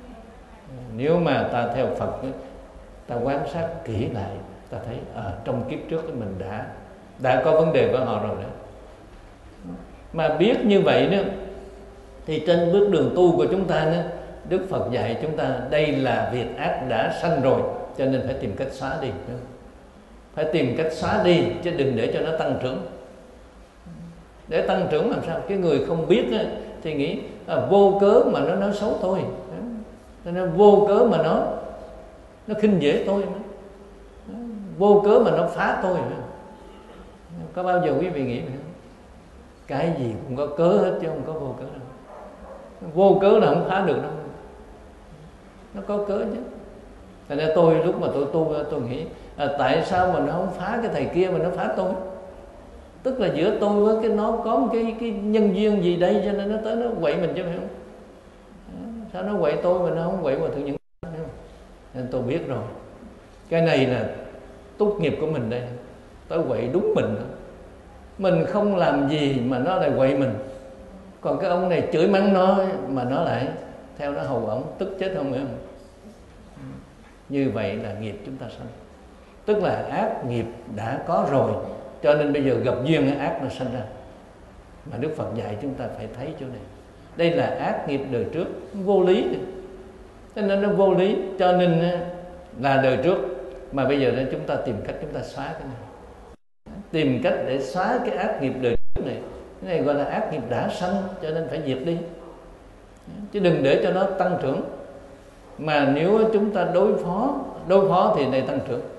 Nếu mà ta theo Phật, ta quan sát kỹ lại, ta thấy à, trong kiếp trước mình đã đã có vấn đề với họ rồi đấy. Mà biết như vậy đó, thì trên bước đường tu của chúng ta đó, Đức Phật dạy chúng ta đây là việc ác đã sanh rồi, cho nên phải tìm cách xóa đi, phải tìm cách xóa đi, chứ đừng để cho nó tăng trưởng. Để tăng trưởng làm sao? Cái người không biết đó, thì nghĩ à, vô cớ mà nó nói xấu tôi, nó vô cớ mà nó nó khinh dễ tôi, vô cớ mà nó phá tôi. Có bao giờ quý vị nghĩ vậy? Cái gì cũng có cớ hết chứ không có vô cớ đâu. Vô cớ là không phá được đâu, nó có cớ chứ. Thành ra tôi lúc mà tôi tu tôi nghĩ à, tại sao mà nó không phá cái thầy kia mà nó phá tôi? Tức là giữa tôi với cái nó có một cái, cái nhân duyên gì đây, cho nên nó tới nó quậy mình chứ, phải không? Sao nó quậy tôi mà nó không quậy hòa thượng Nhận? Nên tôi biết rồi, cái này là túc nghiệp của mình đây, tới quậy đúng mình đó. Mình không làm gì mà nó lại quậy mình, còn cái ông này chửi mắng nó mà nó lại theo nó hầu ổng, tức chết không, hiểu không? Như vậy là nghiệp chúng ta sanh, tức là ác nghiệp đã có rồi, cho nên bây giờ gặp duyên ác nó sanh ra. Mà Đức Phật dạy chúng ta phải thấy chỗ này, đây là ác nghiệp đời trước, vô lý, cho nên nó vô lý, cho nên là đời trước. Mà bây giờ chúng ta tìm cách chúng ta xóa cái này, tìm cách để xóa cái ác nghiệp đời trước này. Cái này gọi là ác nghiệp đã sanh, cho nên phải diệt đi, chứ đừng để cho nó tăng trưởng. Mà nếu chúng ta đối phó đối phó thì này tăng trưởng.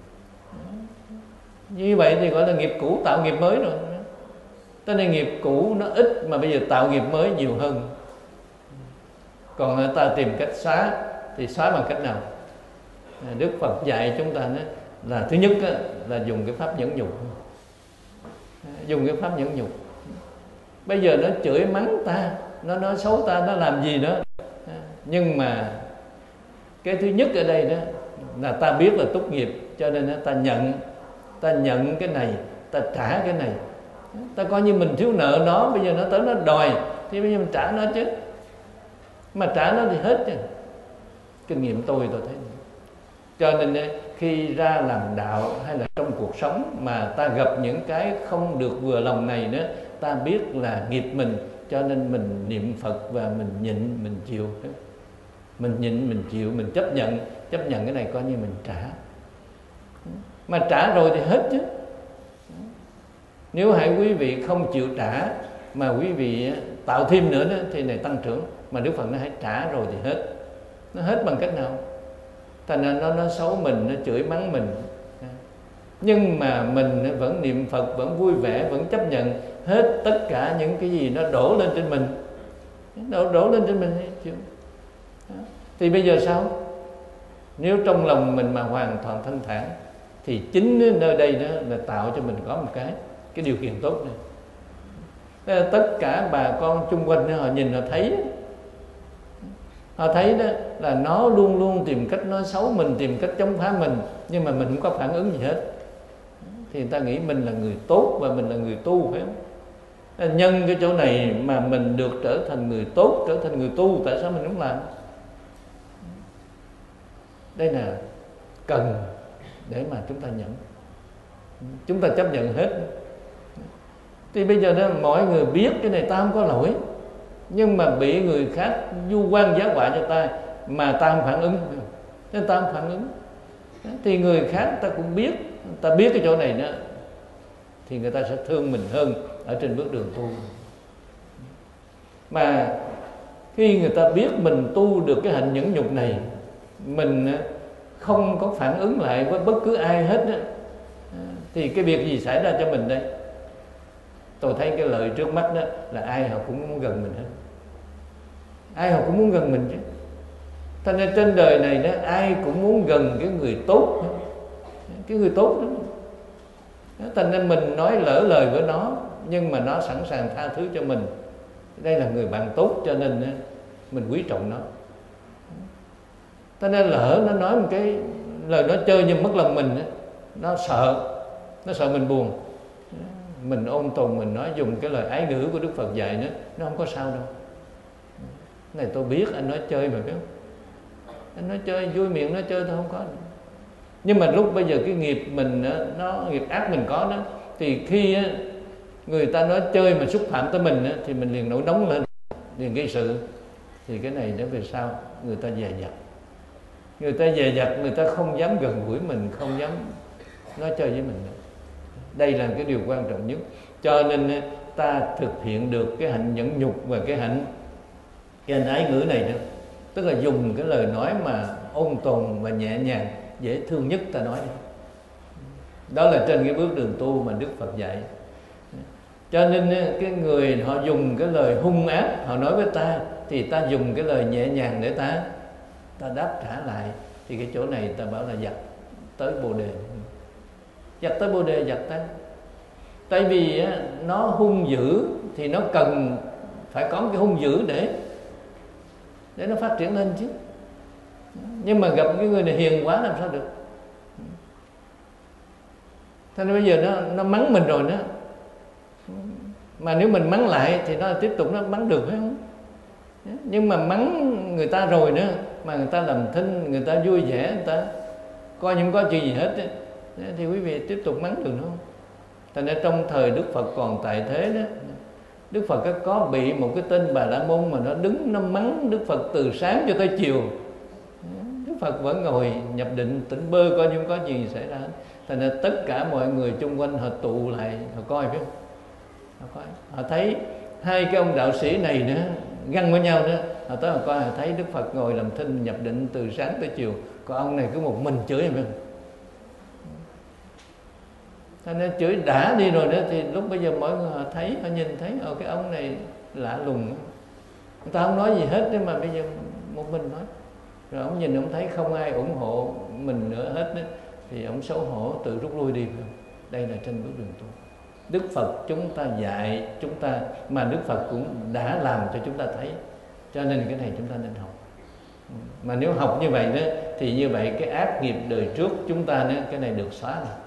Như vậy thì gọi là nghiệp cũ tạo nghiệp mới rồi. Cho nên nghiệp cũ nó ít, mà bây giờ tạo nghiệp mới nhiều hơn. Còn ta tìm cách xóa thì xóa bằng cách nào? Đức Phật dạy chúng ta đó là thứ nhất là dùng cái pháp nhẫn nhục. Dùng cái pháp nhẫn nhục. Bây giờ nó chửi mắng ta, nó nói xấu ta, nó làm gì đó, nhưng mà cái thứ nhất ở đây đó là ta biết là túc nghiệp, cho nên ta nhận, ta nhận cái này, ta trả cái này. Ta coi như mình thiếu nợ nó, bây giờ nó tới nó đòi thì bây giờ mình trả nó chứ. Mà trả nó thì hết chứ. Kinh nghiệm tôi tôi thấy. Cho nên khi ra làm đạo hay là trong cuộc sống mà ta gặp những cái không được vừa lòng này đó, ta biết là nghiệp mình, cho nên mình niệm Phật và mình nhịn, mình chịu. Mình nhịn, mình chịu, mình chấp nhận. Chấp nhận cái này coi như mình trả. Mà trả rồi thì hết chứ. Nếu hãy quý vị không chịu trả mà quý vị tạo thêm nữa đó, thì này tăng trưởng. Mà Đức Phật nói hãy trả rồi thì hết. Nó hết bằng cách nào? Thành ra nó nói xấu mình, nó chửi mắng mình, nhưng mà mình vẫn niệm Phật, vẫn vui vẻ, vẫn chấp nhận hết tất cả những cái gì nó đổ lên trên mình. Đổ, đổ lên trên mình chịu. Thì bây giờ sao? Nếu trong lòng mình mà hoàn toàn thanh thản, thì chính nơi đây đó là tạo cho mình có một cái cái điều kiện tốt này. Thế là tất cả bà con chung quanh họ nhìn họ thấy, họ thấy đó là nó luôn luôn tìm cách nói xấu mình, tìm cách chống phá mình, nhưng mà mình không có phản ứng gì hết. Thì người ta nghĩ mình là người tốt và mình là người tu, phải không? Nhân cái chỗ này mà mình được trở thành người tốt, trở thành người tu, tại sao mình không làm? Đây là cần để mà chúng ta nhận. Chúng ta chấp nhận hết. Thì bây giờ đó mọi người biết cái này ta không có lỗi, nhưng mà bị người khác du quan giá họa cho ta mà ta không phản ứng, nên ta không phản ứng. Thì người khác ta cũng biết, ta biết cái chỗ này đó, thì người ta sẽ thương mình hơn ở trên bước đường tu. Mà Khi người ta biết mình tu được cái hạnh nhẫn nhục này, mình không có phản ứng lại với bất cứ ai hết á, thì cái việc gì xảy ra cho mình đây? Tôi thấy cái lợi trước mắt đó là ai họ cũng muốn gần mình hết. Ai họ cũng muốn gần mình chứ. Cho nên trên đời này đó, ai cũng muốn gần cái người tốt, cái người tốt đó. Cho nên mình nói lỡ lời với nó, nhưng mà nó sẵn sàng tha thứ cho mình. Đây là người bạn tốt, cho nên mình quý trọng nó. Cho nên lỡ nó nói một cái lời nói chơi nhưng mất lòng mình, nó sợ, nó sợ mình buồn, mình ôn tồn, mình nói dùng cái lời ái ngữ của Đức Phật dạy nữa, nó không có sao đâu. Này tôi biết anh nói chơi mà, biết không? Anh nói chơi vui miệng nói chơi thôi, không có. Nhưng mà lúc bây giờ cái nghiệp mình nó nghiệp ác mình có đó, thì khi người ta nói chơi mà xúc phạm tới mình thì mình liền nổi nóng lên, liền gây sự. Thì cái này nó về sau người ta dè dặt, người ta dè dặt, người ta không dám gần gũi mình, không dám nói chơi với mình nữa. Đây là cái điều quan trọng nhất. Cho nên ta thực hiện được cái hạnh nhẫn nhục và cái hạnh cái hạnh ái ngữ này đó, tức là dùng cái lời nói mà ôn tồn và nhẹ nhàng, dễ thương nhất ta nói. Đó là trên cái bước đường tu mà Đức Phật dạy. Cho nên cái người họ dùng cái lời hung ác, họ nói với ta, thì ta dùng cái lời nhẹ nhàng để ta ta đáp trả lại. Thì cái chỗ này ta bảo là dặt tới Bồ Đề. Dặt tới Bồ Đề, dặt tới. Tại vì nó hung dữ thì nó cần phải có cái hung dữ để để nó phát triển lên chứ. Nhưng mà gặp cái người này hiền quá làm sao được. Thế nên bây giờ nó nó mắng mình rồi đó, mà nếu mình mắng lại thì nó tiếp tục nó mắng được phải không? Nhưng mà mắng người ta rồi nữa mà người ta làm thinh, người ta vui vẻ, người ta coi như không có chuyện gì hết ấy, thì quý vị tiếp tục mắng được không? Thành ra trong thời Đức Phật còn tại thế đó, Đức Phật có bị một cái tên Bà La Môn mà nó đứng nó mắng Đức Phật từ sáng cho tới chiều. Đức Phật vẫn ngồi nhập định tỉnh bơ, coi như không có chuyện gì xảy ra hết. Thành ra tất cả mọi người chung quanh họ tụ lại, họ coi phải không? Họ coi, họ thấy hai cái ông đạo sĩ này nữa găng với nhau nữa, họ tới họ coi, họ thấy Đức Phật ngồi làm thinh nhập định từ sáng tới chiều, còn ông này cứ một mình chửi phải không? Cho nên chửi đã đi rồi đó, thì lúc bây giờ mọi người họ thấy, họ nhìn thấy ở cái ông này lạ lùng, người ta không nói gì hết, nhưng mà bây giờ một mình nói, rồi ông nhìn ông thấy không ai ủng hộ mình nữa hết đó, thì ông xấu hổ tự rút lui đi. Đây là trên bước đường tu. Đức Phật chúng ta dạy chúng ta, mà Đức Phật cũng đã làm cho chúng ta thấy, cho nên cái này chúng ta nên học. Mà nếu học như vậy đó, thì như vậy cái ác nghiệp đời trước chúng ta đó, cái này được xóa rồi.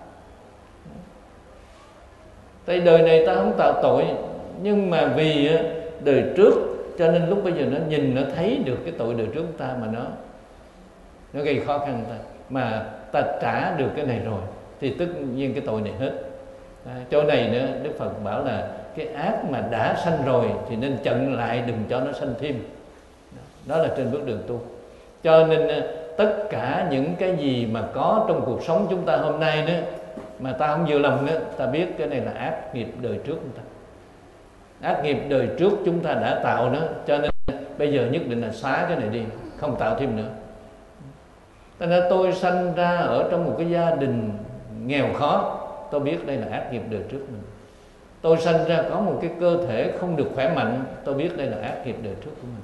Tại đời này ta không tạo tội, nhưng mà vì đời trước, cho nên lúc bây giờ nó nhìn, nó thấy được cái tội đời trước ta, mà nó nó gây khó khăn ta. Mà ta trả được cái này rồi thì tất nhiên cái tội này hết. À, chỗ này nữa Đức Phật bảo là cái ác mà đã sanh rồi thì nên chặn lại, đừng cho nó sanh thêm. Đó là trên bước đường tu. Cho nên tất cả những cái gì mà có trong cuộc sống chúng ta hôm nay nữa mà ta không vừa lòng nữa, ta biết cái này là ác nghiệp đời trước chúng ta. Ác nghiệp đời trước chúng ta đã tạo đó, cho nên bây giờ nhất định là xóa cái này đi, không tạo thêm nữa. Cho nên tôi sanh ra ở trong một cái gia đình nghèo khó, tôi biết đây là ác nghiệp đời trước mình. Tôi sanh ra có một cái cơ thể không được khỏe mạnh, tôi biết đây là ác nghiệp đời trước của mình.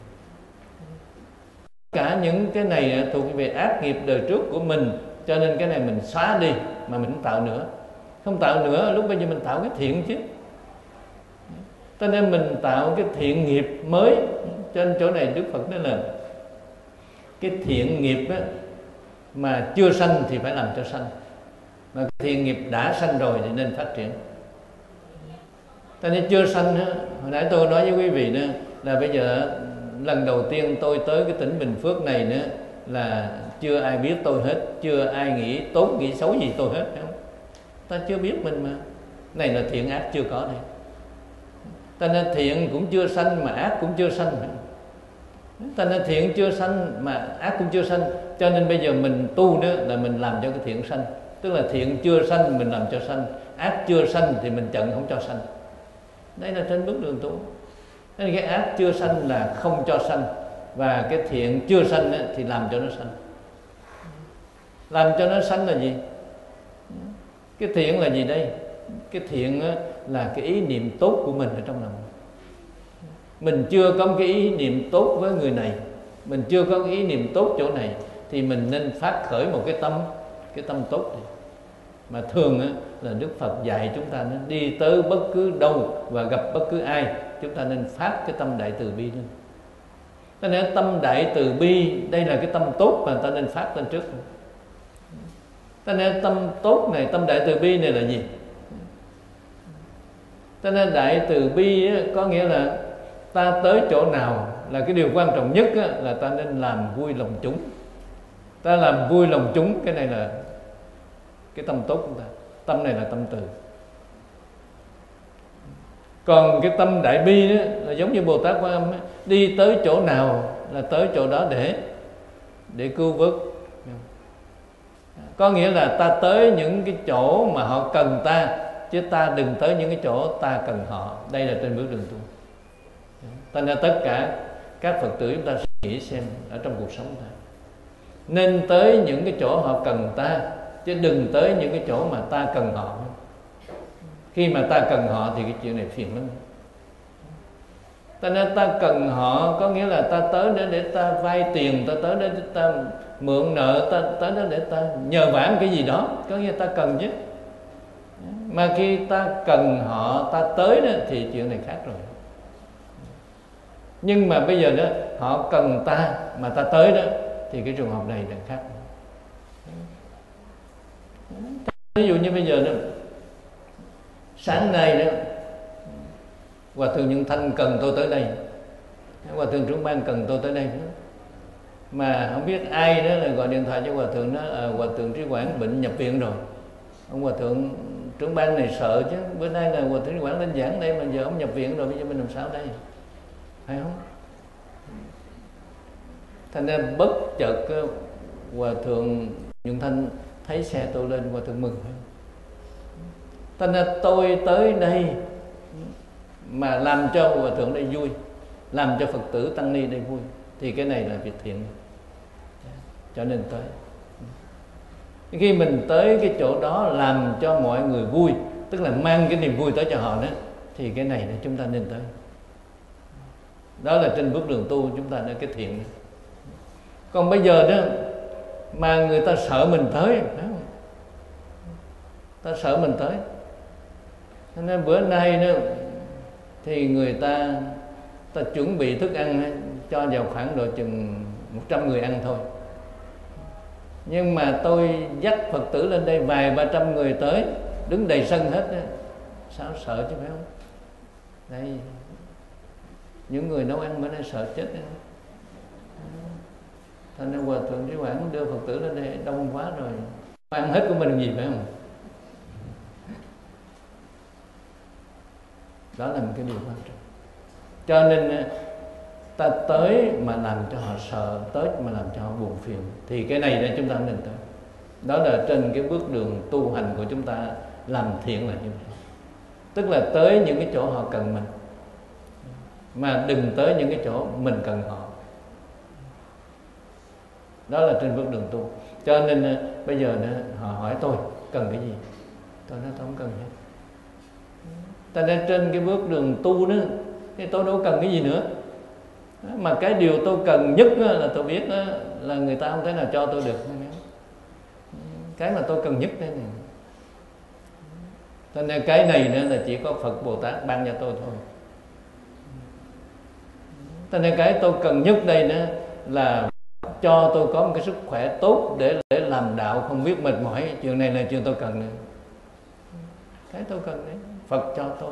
Cả những cái này thuộc về ác nghiệp đời trước của mình, cho nên cái này mình xóa đi, mà mình không tạo nữa. Không tạo nữa, lúc bây giờ mình tạo cái thiện chứ. Cho nên mình tạo cái thiện nghiệp mới. Cho nên chỗ này Đức Phật nói là cái thiện nghiệp á, mà chưa sanh thì phải làm cho sanh, mà cái thiện nghiệp đã sanh rồi thì nên phát triển. Cho nên chưa sanh, hồi nãy tôi nói với quý vị nữa, là bây giờ lần đầu tiên tôi tới cái tỉnh Bình Phước này nữa, là chưa ai biết tôi hết, chưa ai nghĩ tốt nghĩ xấu gì tôi hết, không? Ta chưa biết mình mà. Này là thiện ác chưa có đây. Ta nên thiện cũng chưa sanh mà ác cũng chưa sanh. Ta nên thiện chưa sanh mà ác cũng chưa sanh. Cho nên bây giờ mình tu nữa là mình làm cho cái thiện sanh. Tức là thiện chưa sanh mình làm cho sanh, ác chưa sanh thì mình chặn không cho sanh. Đây là trên bước đường tu. Nên cái ác chưa sanh là không cho sanh, và cái thiện chưa sanh thì làm cho nó sanh. Làm cho nó sanh là gì? Cái thiện là gì đây? Cái thiện là cái ý niệm tốt của mình ở trong lòng. Mình chưa có cái ý niệm tốt với người này, mình chưa có cái ý niệm tốt chỗ này, thì mình nên phát khởi một cái tâm, cái tâm tốt này. Mà thường á, là Đức Phật dạy chúng ta nên đi tới bất cứ đâu và gặp bất cứ ai, chúng ta nên phát cái tâm đại từ bi lên. Cho nên tâm đại từ bi đây là cái tâm tốt mà ta nên phát lên trước. Cho nên tâm tốt này, tâm đại từ bi này là gì? Cho nên đại từ bi á, có nghĩa là ta tới chỗ nào là cái điều quan trọng nhất á, là ta nên làm vui lòng chúng. Ta làm vui lòng chúng, cái này là cái tâm tốt của ta. Tâm này là tâm từ. Còn cái tâm đại bi đó là giống như Bồ Tát Quan Âm ấy, đi tới chỗ nào là tới chỗ đó để để cứu vớt. Có nghĩa là ta tới những cái chỗ mà họ cần ta, chứ ta đừng tới những cái chỗ ta cần họ. Đây là trên bước đường tu. Cho nên tất cả các Phật tử chúng ta nghĩ xem ở trong cuộc sống ta nên tới những cái chỗ họ cần ta, chứ đừng tới những cái chỗ mà ta cần họ. Khi mà ta cần họ thì cái chuyện này phiền lắm. Cho nên ta cần họ có nghĩa là ta tới để để ta vay tiền, ta tới để ta mượn nợ, ta tới đó để ta nhờ vả cái gì đó, có nghĩa là ta cần chứ. Mà khi ta cần họ, ta tới đó thì chuyện này khác rồi. Nhưng mà bây giờ đó họ cần ta mà ta tới đó thì cái trường hợp này là khác. Ví dụ như bây giờ đó, sáng nay đó Hòa thượng Nhân Thanh cần tôi tới đây, Hòa thượng trưởng ban cần tôi tới đây đó. Mà không biết ai đó là gọi điện thoại cho Hòa thượng đó, à, Hòa thượng Trí Quảng bệnh nhập viện rồi. Ông Hòa thượng trưởng ban này sợ chứ, bữa nay là Hòa thượng Trí Quảng lên giảng đây mà giờ ông nhập viện rồi, bây giờ mình làm sao đây, phải không? Thành ra bất chợt Hòa thượng Nhân Thanh thấy xe tôi lên, Hòa thượng mừng. Thành ra tôi tới đây mà làm cho Hòa thượng đây vui, làm cho Phật tử tăng ni đây vui, thì cái này là việc thiện, cho nên tới. Khi mình tới cái chỗ đó làm cho mọi người vui, tức là mang cái niềm vui tới cho họ đó, thì cái này là chúng ta nên tới. Đó là trên bước đường tu chúng ta đã cái thiện. Còn bây giờ đó mà người ta sợ mình tới, phải không? Ta sợ mình tới. Cho nên bữa nay đó thì người ta ta chuẩn bị thức ăn cho vào khoảng độ chừng một trăm người ăn thôi. Nhưng mà tôi dắt Phật tử lên đây vài ba trăm người tới, đứng đầy sân hết đó. Sao sợ chứ, phải không? Đây, những người nấu ăn bữa nay sợ chết đó. Thành ra Hòa thượng Trí Quảng đưa Phật tử lên đây đông quá rồi, ăn hết của mình làm gì, phải không? Đó là một cái điều quan trọng. Cho nên ta tới mà làm cho họ sợ, tới mà làm cho họ buồn phiền, thì cái này là chúng ta nên tới. Đó là trên cái bước đường tu hành của chúng ta làm thiện là như vậy. Tức là tới những cái chỗ họ cần mình, mà đừng tới những cái chỗ mình cần họ. Đó là trên bước đường tu. Cho nên bây giờ họ hỏi tôi cần cái gì, tôi nói tôi không cần hết. Cho nên trên cái bước đường tu đó thì tôi đâu cần cái gì nữa. Mà cái điều tôi cần nhất là tôi biết là người ta không thể nào cho tôi được. Cái mà tôi cần nhất đây này. Cho nên cái này nữa là chỉ có Phật Bồ Tát ban cho tôi thôi. Cho nên cái tôi cần nhất đây nữa là cho tôi có một cái sức khỏe tốt để để làm đạo không biết mệt mỏi. Chuyện này là chuyện tôi cần nữa. Cái tôi cần đấy, Phật cho tôi.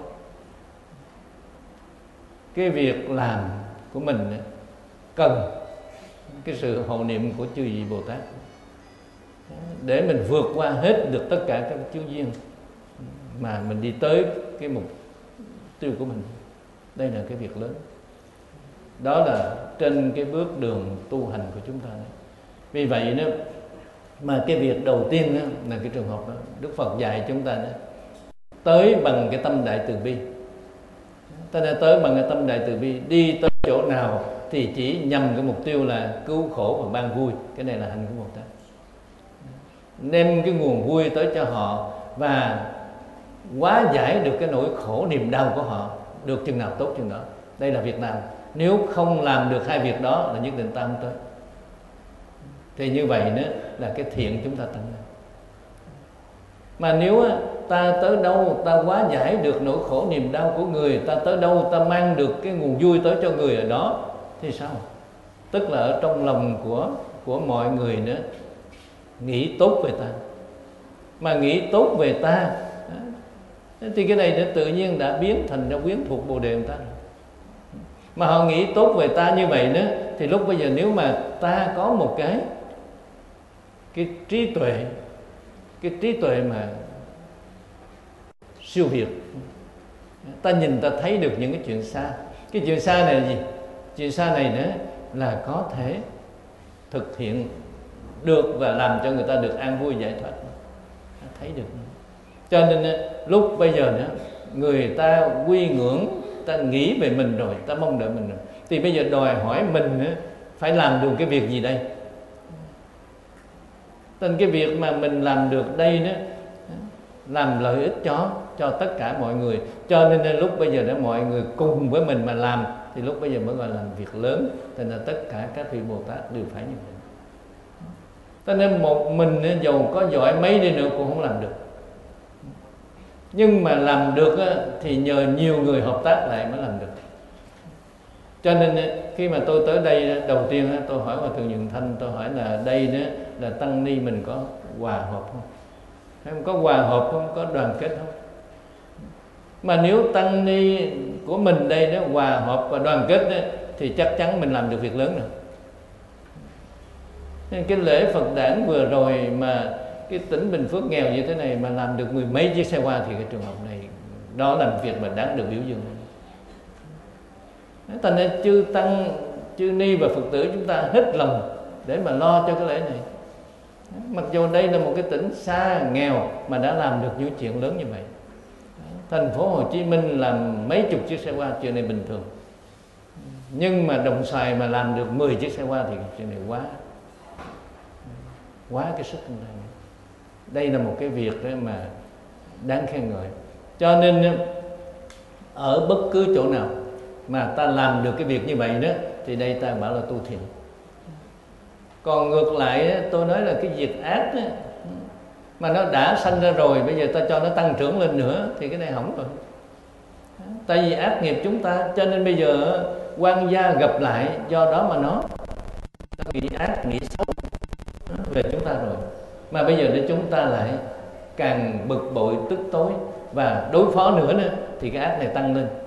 Cái việc làm của mình cần cái sự hộ niệm của chư vị Bồ Tát để mình vượt qua hết được tất cả các chướng duyên mà mình đi tới cái mục tiêu của mình. Đây là cái việc lớn. Đó là trên cái bước đường tu hành của chúng ta. Vì vậy đó, mà cái việc đầu tiên đó, là cái trường hợp đó, Đức Phật dạy chúng ta đó, tới bằng cái tâm đại từ bi. Ta nên tới bằng cái tâm đại từ bi, đi tới chỗ nào thì chỉ nhằm cái mục tiêu là cứu khổ và ban vui. Cái này là hành của Bồ Tát. Đem cái nguồn vui tới cho họ và hóa giải được cái nỗi khổ niềm đau của họ, được chừng nào tốt chừng đó. Đây là việc làm. Nếu không làm được hai việc đó là nhất định ta không tới. Thì như vậy nữa là cái thiện chúng ta tăng lên. Mà nếu ta tới đâu ta hóa giải được nỗi khổ niềm đau của người, ta tới đâu ta mang được cái nguồn vui tới cho người ở đó, thì sao? Tức là ở trong lòng của, của mọi người nữa nghĩ tốt về ta. Mà nghĩ tốt về ta thì cái này nó tự nhiên đã biến thành ra quyến thuộc Bồ Đề người ta. Mà họ nghĩ tốt về ta như vậy nữa, thì lúc bây giờ nếu mà ta có một cái cái trí tuệ, cái trí tuệ mà siêu việt, ta nhìn ta thấy được những cái chuyện xa. Cái chuyện xa này là gì? Chuyện xa này nữa là có thể thực hiện được và làm cho người ta được an vui giải thoát. Thấy được. Cho nên lúc bây giờ nữa, người ta quy ngưỡng, ta nghĩ về mình rồi, ta mong đợi mình rồi, thì bây giờ đòi hỏi mình nữa phải làm được cái việc gì đây? Nên cái việc mà mình làm được đây nữa làm lợi ích cho cho tất cả mọi người. Cho nên lúc bây giờ đó mọi người cùng với mình mà làm, thì lúc bây giờ mới gọi là làm việc lớn. Cho nên tất cả các vị Bồ Tát đều phải như vậy. Cho nên một mình dầu có giỏi mấy đi nữa cũng không làm được. Nhưng mà làm được thì nhờ nhiều người hợp tác lại mới làm được. Cho nên khi mà tôi tới đây đầu tiên tôi hỏi Hòa Thượng Nhuận Thanh, tôi hỏi là đây đó là tăng ni mình có hòa hợp không? Không có hòa hợp không? Có đoàn kết không? Mà nếu tăng ni của mình đây đó hòa hợp và đoàn kết đó, thì chắc chắn mình làm được việc lớn rồi. Nên cái lễ Phật đản vừa rồi mà cái tỉnh Bình Phước nghèo như thế này mà làm được mười mấy chiếc xe hoa, thì cái trường hợp này đó là việc mà đáng được biểu dương. Thành nên chư tăng, chư ni và Phật tử chúng ta hết lòng để mà lo cho cái lễ này. Mặc dù đây là một cái tỉnh xa nghèo mà đã làm được những chuyện lớn như vậy. Thành phố Hồ Chí Minh làm mấy chục chiếc xe hoa, chuyện này bình thường. Nhưng mà Đồng Xoài mà làm được mười chiếc xe hoa thì chuyện này quá quá cái sức này. Đây là một cái việc đó mà đáng khen ngợi. Cho nên ở bất cứ chỗ nào mà ta làm được cái việc như vậy đó, thì đây ta bảo là tu thiện. Còn ngược lại tôi nói là cái việc ác đó, mà nó đã sanh ra rồi, bây giờ ta cho nó tăng trưởng lên nữa thì cái này hỏng rồi. Tại vì ác nghiệp chúng ta, cho nên bây giờ quan gia gặp lại, do đó mà nó nghĩ ác, nghĩ xấu về chúng ta rồi. Mà bây giờ để chúng ta lại càng bực bội, tức tối và đối phó nữa nữa, thì cái ác này tăng lên.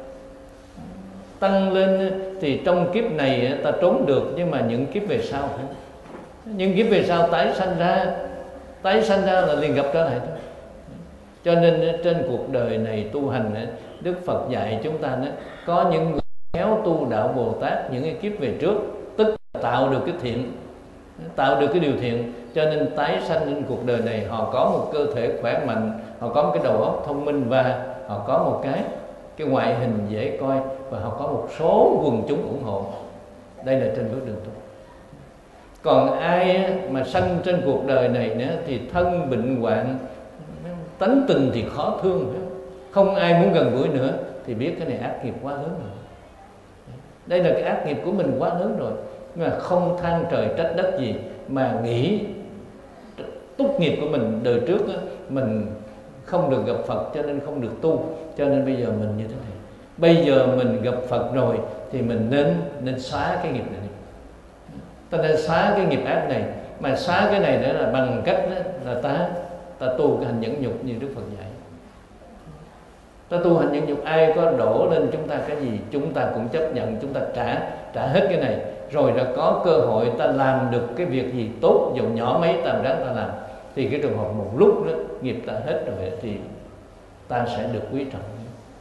Tăng lên thì trong kiếp này ta trốn được, nhưng mà những kiếp về sau, những kiếp về sau tái sanh ra, tái sanh ra là liền gặp trở lại thôi. Cho nên trên cuộc đời này tu hành, Đức Phật dạy chúng ta đó, có những người khéo tu đạo Bồ Tát những cái kiếp về trước, tức là tạo được cái thiện, tạo được cái điều thiện, cho nên tái sanh lên cuộc đời này họ có một cơ thể khỏe mạnh, họ có một cái đầu óc thông minh, và họ có một cái cái ngoại hình dễ coi, và họ có một số quần chúng ủng hộ. Đây là trên bước đường tu. Còn ai mà sanh trên cuộc đời này nữa thì thân bệnh hoạn, tánh tình thì khó thương, không ai muốn gần gũi nữa, thì biết cái này ác nghiệp quá lớn rồi. Đây là cái ác nghiệp của mình quá lớn rồi. Nhưng mà không than trời trách đất gì, mà nghĩ túc nghiệp của mình đời trước đó, mình không được gặp Phật cho nên không được tu, cho nên bây giờ mình như thế này. Bây giờ mình gặp Phật rồi thì mình nên nên xóa cái nghiệp này đi. Ta nên xóa cái nghiệp ác này. Mà xóa cái này đó là bằng cách đó là ta ta tu cái hành nhẫn nhục như Đức Phật dạy. Ta tu hành nhẫn nhục, ai có đổ lên chúng ta cái gì chúng ta cũng chấp nhận, chúng ta trả trả hết cái này, rồi đã có cơ hội ta làm được cái việc gì tốt, dù nhỏ mấy ta ráng ta làm, thì cái trường hợp một lúc đó nghiệp ta hết rồi thì ta sẽ được quý trọng.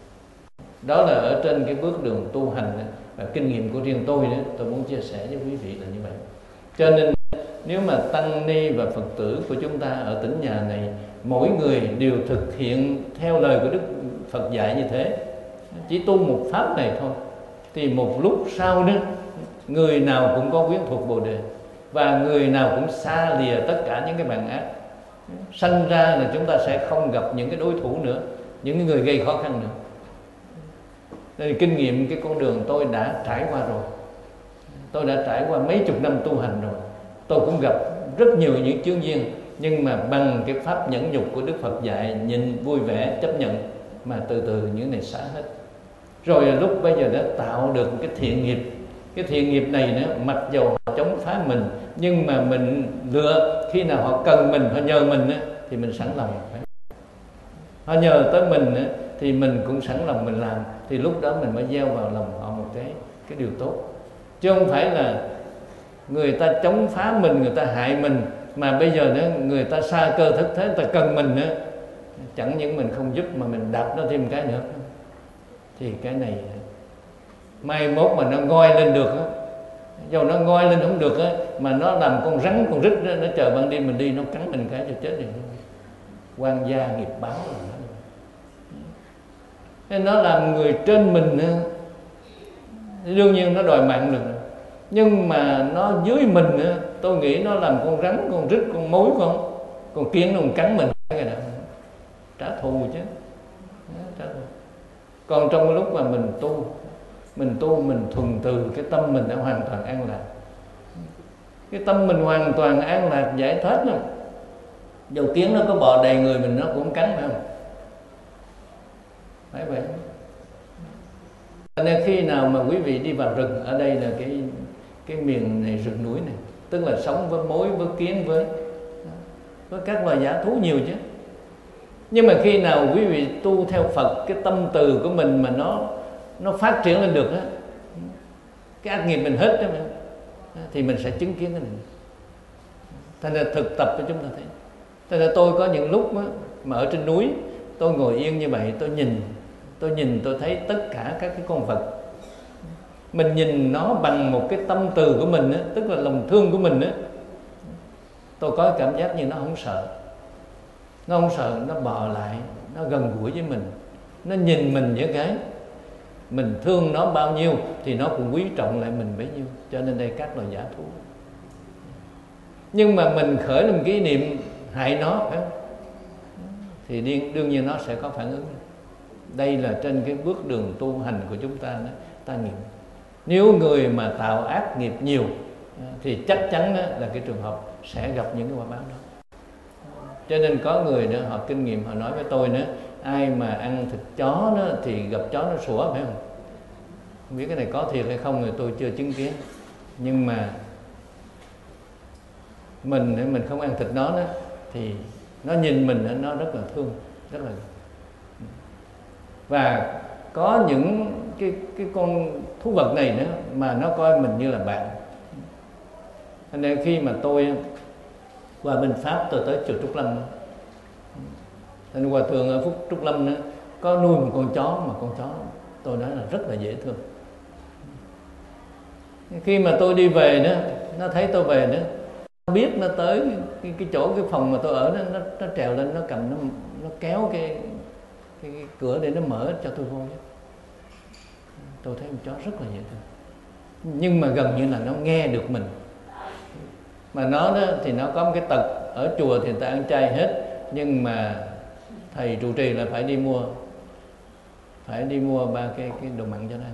Đó là ở trên cái bước đường tu hành đó, và kinh nghiệm của riêng tôi đó, tôi muốn chia sẻ với quý vị là như vậy. Cho nên nếu mà tăng ni và Phật tử của chúng ta ở tỉnh nhà này, mỗi người đều thực hiện theo lời của Đức Phật dạy như thế, chỉ tu một pháp này thôi, thì một lúc sau đó người nào cũng có quyến thuộc Bồ Đề, và người nào cũng xa lìa tất cả những cái bạn ác. Sanh ra là chúng ta sẽ không gặp những cái đối thủ nữa, những người gây khó khăn nữa. Nên kinh nghiệm cái con đường tôi đã trải qua rồi. Tôi đã trải qua mấy chục năm tu hành rồi. Tôi cũng gặp rất nhiều những chướng duyên, nhưng mà bằng cái pháp nhẫn nhục của Đức Phật dạy, nhìn vui vẻ chấp nhận, mà từ từ những này xả hết. Rồi lúc bây giờ đã tạo được cái thiện nghiệp. Cái thiện nghiệp này nữa, mặc dầu họ chống phá mình, nhưng mà mình lựa khi nào họ cần mình, họ nhờ mình thì mình sẵn lòng. Họ nhờ tới mình thì mình cũng sẵn lòng mình làm, thì lúc đó mình mới gieo vào lòng họ một cái cái điều tốt. Chứ không phải là người ta chống phá mình, người ta hại mình, mà bây giờ nữa người ta xa cơ thức thế, người ta cần mình nữa, chẳng những mình không giúp mà mình đạp nó thêm cái nữa, thì cái này mai mốt mà nó ngoi lên được á, dầu nó ngoi lên không được á, mà nó làm con rắn con rít đó, nó chờ ban đêm mình đi nó cắn mình cái cho chết rồi. Quan gia nghiệp báo là nó. Nên nó làm người trên mình á, đương nhiên nó đòi mạng được, nhưng mà nó dưới mình á, tôi nghĩ nó làm con rắn con rít con mối con con kiến nó còn cắn mình cái nào trả thù chứ. Trả thù. Còn trong cái lúc mà mình tu, mình tu mình thuần từ, cái tâm mình đã hoàn toàn an lạc. Cái tâm mình hoàn toàn an lạc giải thoát lắm. Dầu kiến nó có bò đầy người mình nó cũng không cắn, phải không? Phải vậy. Nên khi nào mà quý vị đi vào rừng, ở đây là cái cái miền này, rừng núi này, tức là sống với mối, với kiến, với với các loài dã thú nhiều chứ. Nhưng mà khi nào quý vị tu theo Phật, cái tâm từ của mình mà nó nó phát triển lên được á, cái ác nghiệp mình hết đó, thì mình sẽ chứng kiến cái này. Thành ra thực tập cho chúng ta thấy. Thành ra tôi có những lúc á, mà ở trên núi, tôi ngồi yên như vậy, tôi nhìn, tôi nhìn tôi thấy tất cả các cái con vật. Mình nhìn nó bằng một cái tâm từ của mình á, tức là lòng thương của mình á, tôi có cảm giác như nó không sợ. Nó không sợ, nó bò lại, nó gần gũi với mình, nó nhìn mình với cái mình thương nó bao nhiêu thì nó cũng quý trọng lại mình bấy nhiêu. Cho nên đây các loài giả thú. Nhưng mà mình khởi lên kỷ niệm hại nó, phải không? Thì đương nhiên nó sẽ có phản ứng. Đây là trên cái bước đường tu hành của chúng ta đó, ta nghiệm. Nếu người mà tạo ác nghiệp nhiều thì chắc chắn là cái trường hợp sẽ gặp những cái quả báo đó. Cho nên có người nữa, họ kinh nghiệm, họ nói với tôi nữa, ai mà ăn thịt chó đó, thì gặp chó nó sủa, phải không? Không biết cái này có thiệt hay không thì tôi chưa chứng kiến. Nhưng mà mình mình không ăn thịt nó đó, thì nó nhìn mình nó rất là thương, rất là. Và có những cái cái con thú vật này nữa mà nó coi mình như là bạn. Nên khi mà tôi qua bên Pháp, tôi tới chùa Trúc Lâm, nên hòa thượng ở Phúc Trúc Lâm nữa có nuôi một con chó, mà con chó tôi nói là rất là dễ thương. Khi mà tôi đi về đó, nó thấy tôi về đó, nó biết nó tới cái, cái chỗ cái phòng mà tôi ở đó, nó, nó trèo lên, nó cầm, nó, nó kéo cái, cái, cái cửa để nó mở cho tôi vô. Tôi thấy con chó rất là dễ thương. Nhưng mà gần như là nó nghe được mình. Mà nó đó thì nó có một cái tật, ở chùa thì người ta ăn chay hết, nhưng mà thầy trụ trì là phải đi mua, phải đi mua ba cái cái đồ mặn cho nó ăn.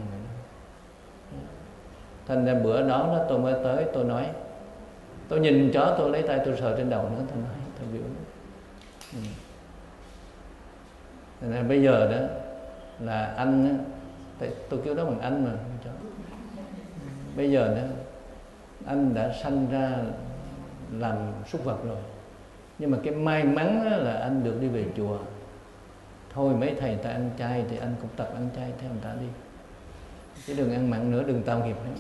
Thành ra bữa đó, đó tôi mới tới, tôi nói, tôi nhìn chó, tôi lấy tay tôi sờ trên đầu nó, tôi nói, tôi biểu. Ừ. Thành ra bây giờ đó là anh, tôi kêu đó bằng anh mà, chó. Bây giờ đó anh đã sanh ra làm súc vật rồi, nhưng mà cái may mắn là anh được đi về chùa. Thôi mấy thầy ta ăn chay thì anh cũng tập ăn chay theo người ta đi, chứ đừng ăn mặn nữa, đừng tạo nghiệp nữa.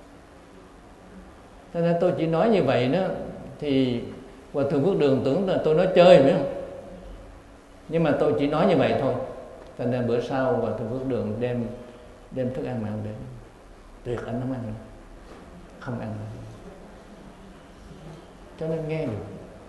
Cho nên tôi chỉ nói như vậy đó, thì Hòa thượng Phước Đường tưởng là tôi nói chơi, phải không? Nhưng mà tôi chỉ nói như vậy thôi. Cho nên bữa sau Hòa thượng Phước Đường đem đem thức ăn mặn đến, tuyệt anh không ăn nữa, không ăn nữa. Cho nên nghe được,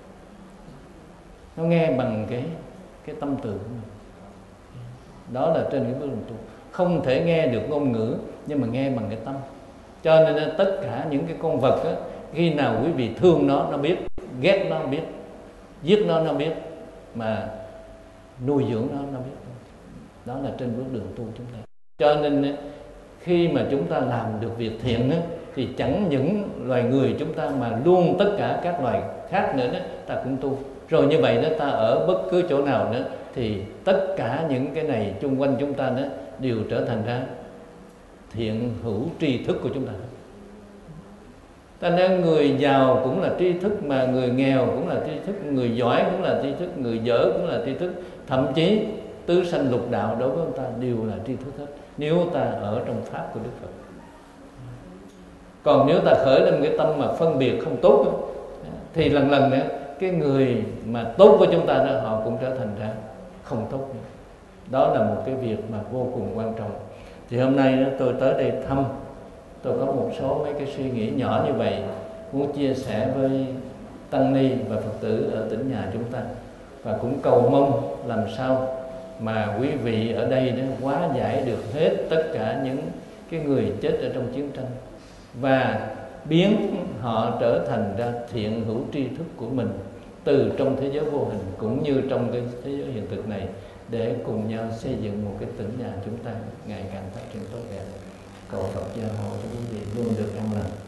nó nghe bằng cái cái tâm từ của mình. Đó là trên cái bước đường tu. không thể nghe được ngôn ngữ, nhưng mà nghe bằng cái tâm. Cho nên tất cả những cái con vật đó, khi nào quý vị thương nó, nó biết, ghét nó, nó biết, giết nó, nó biết, mà nuôi dưỡng nó, nó biết. Đó là trên bước đường tu chúng ta. Cho nên khi mà chúng ta làm được việc thiện đó, thì chẳng những loài người chúng ta mà luôn tất cả các loài khác nữa đó, ta cũng tu. Rồi như vậy đó, ta ở bất cứ chỗ nào nữa thì tất cả những cái này chung quanh chúng ta đó đều trở thành ra thiện hữu tri thức của chúng ta. Ta nên người giàu cũng là tri thức, mà người nghèo cũng là tri thức, người giỏi cũng là tri thức, người dở cũng là tri thức. Thậm chí tứ sanh lục đạo đối với ông ta đều là tri thức hết, nếu ta ở trong pháp của Đức Phật. Còn nếu ta khởi lên cái tâm mà phân biệt không tốt đó, thì lần lần nữa cái người mà tốt với chúng ta đó, họ cũng trở thành ra không tốt nữa. Đó là một cái việc mà vô cùng quan trọng. Thì hôm nay đó, tôi tới đây thăm, tôi có một số mấy cái suy nghĩ nhỏ như vậy muốn chia sẻ với tăng ni và Phật tử ở tỉnh nhà chúng ta, và cũng cầu mong làm sao mà quý vị ở đây đó hóa giải được hết tất cả những cái người chết ở trong chiến tranh, và biến họ trở thành ra thiện hữu tri thức của mình từ trong thế giới vô hình cũng như trong cái thế giới hiện thực này, để cùng nhau xây dựng một cái tỉnh nhà chúng ta ngày càng phát triển tốt đẹp. Cầu Phật gia hộ cho quý vị luôn được an lành.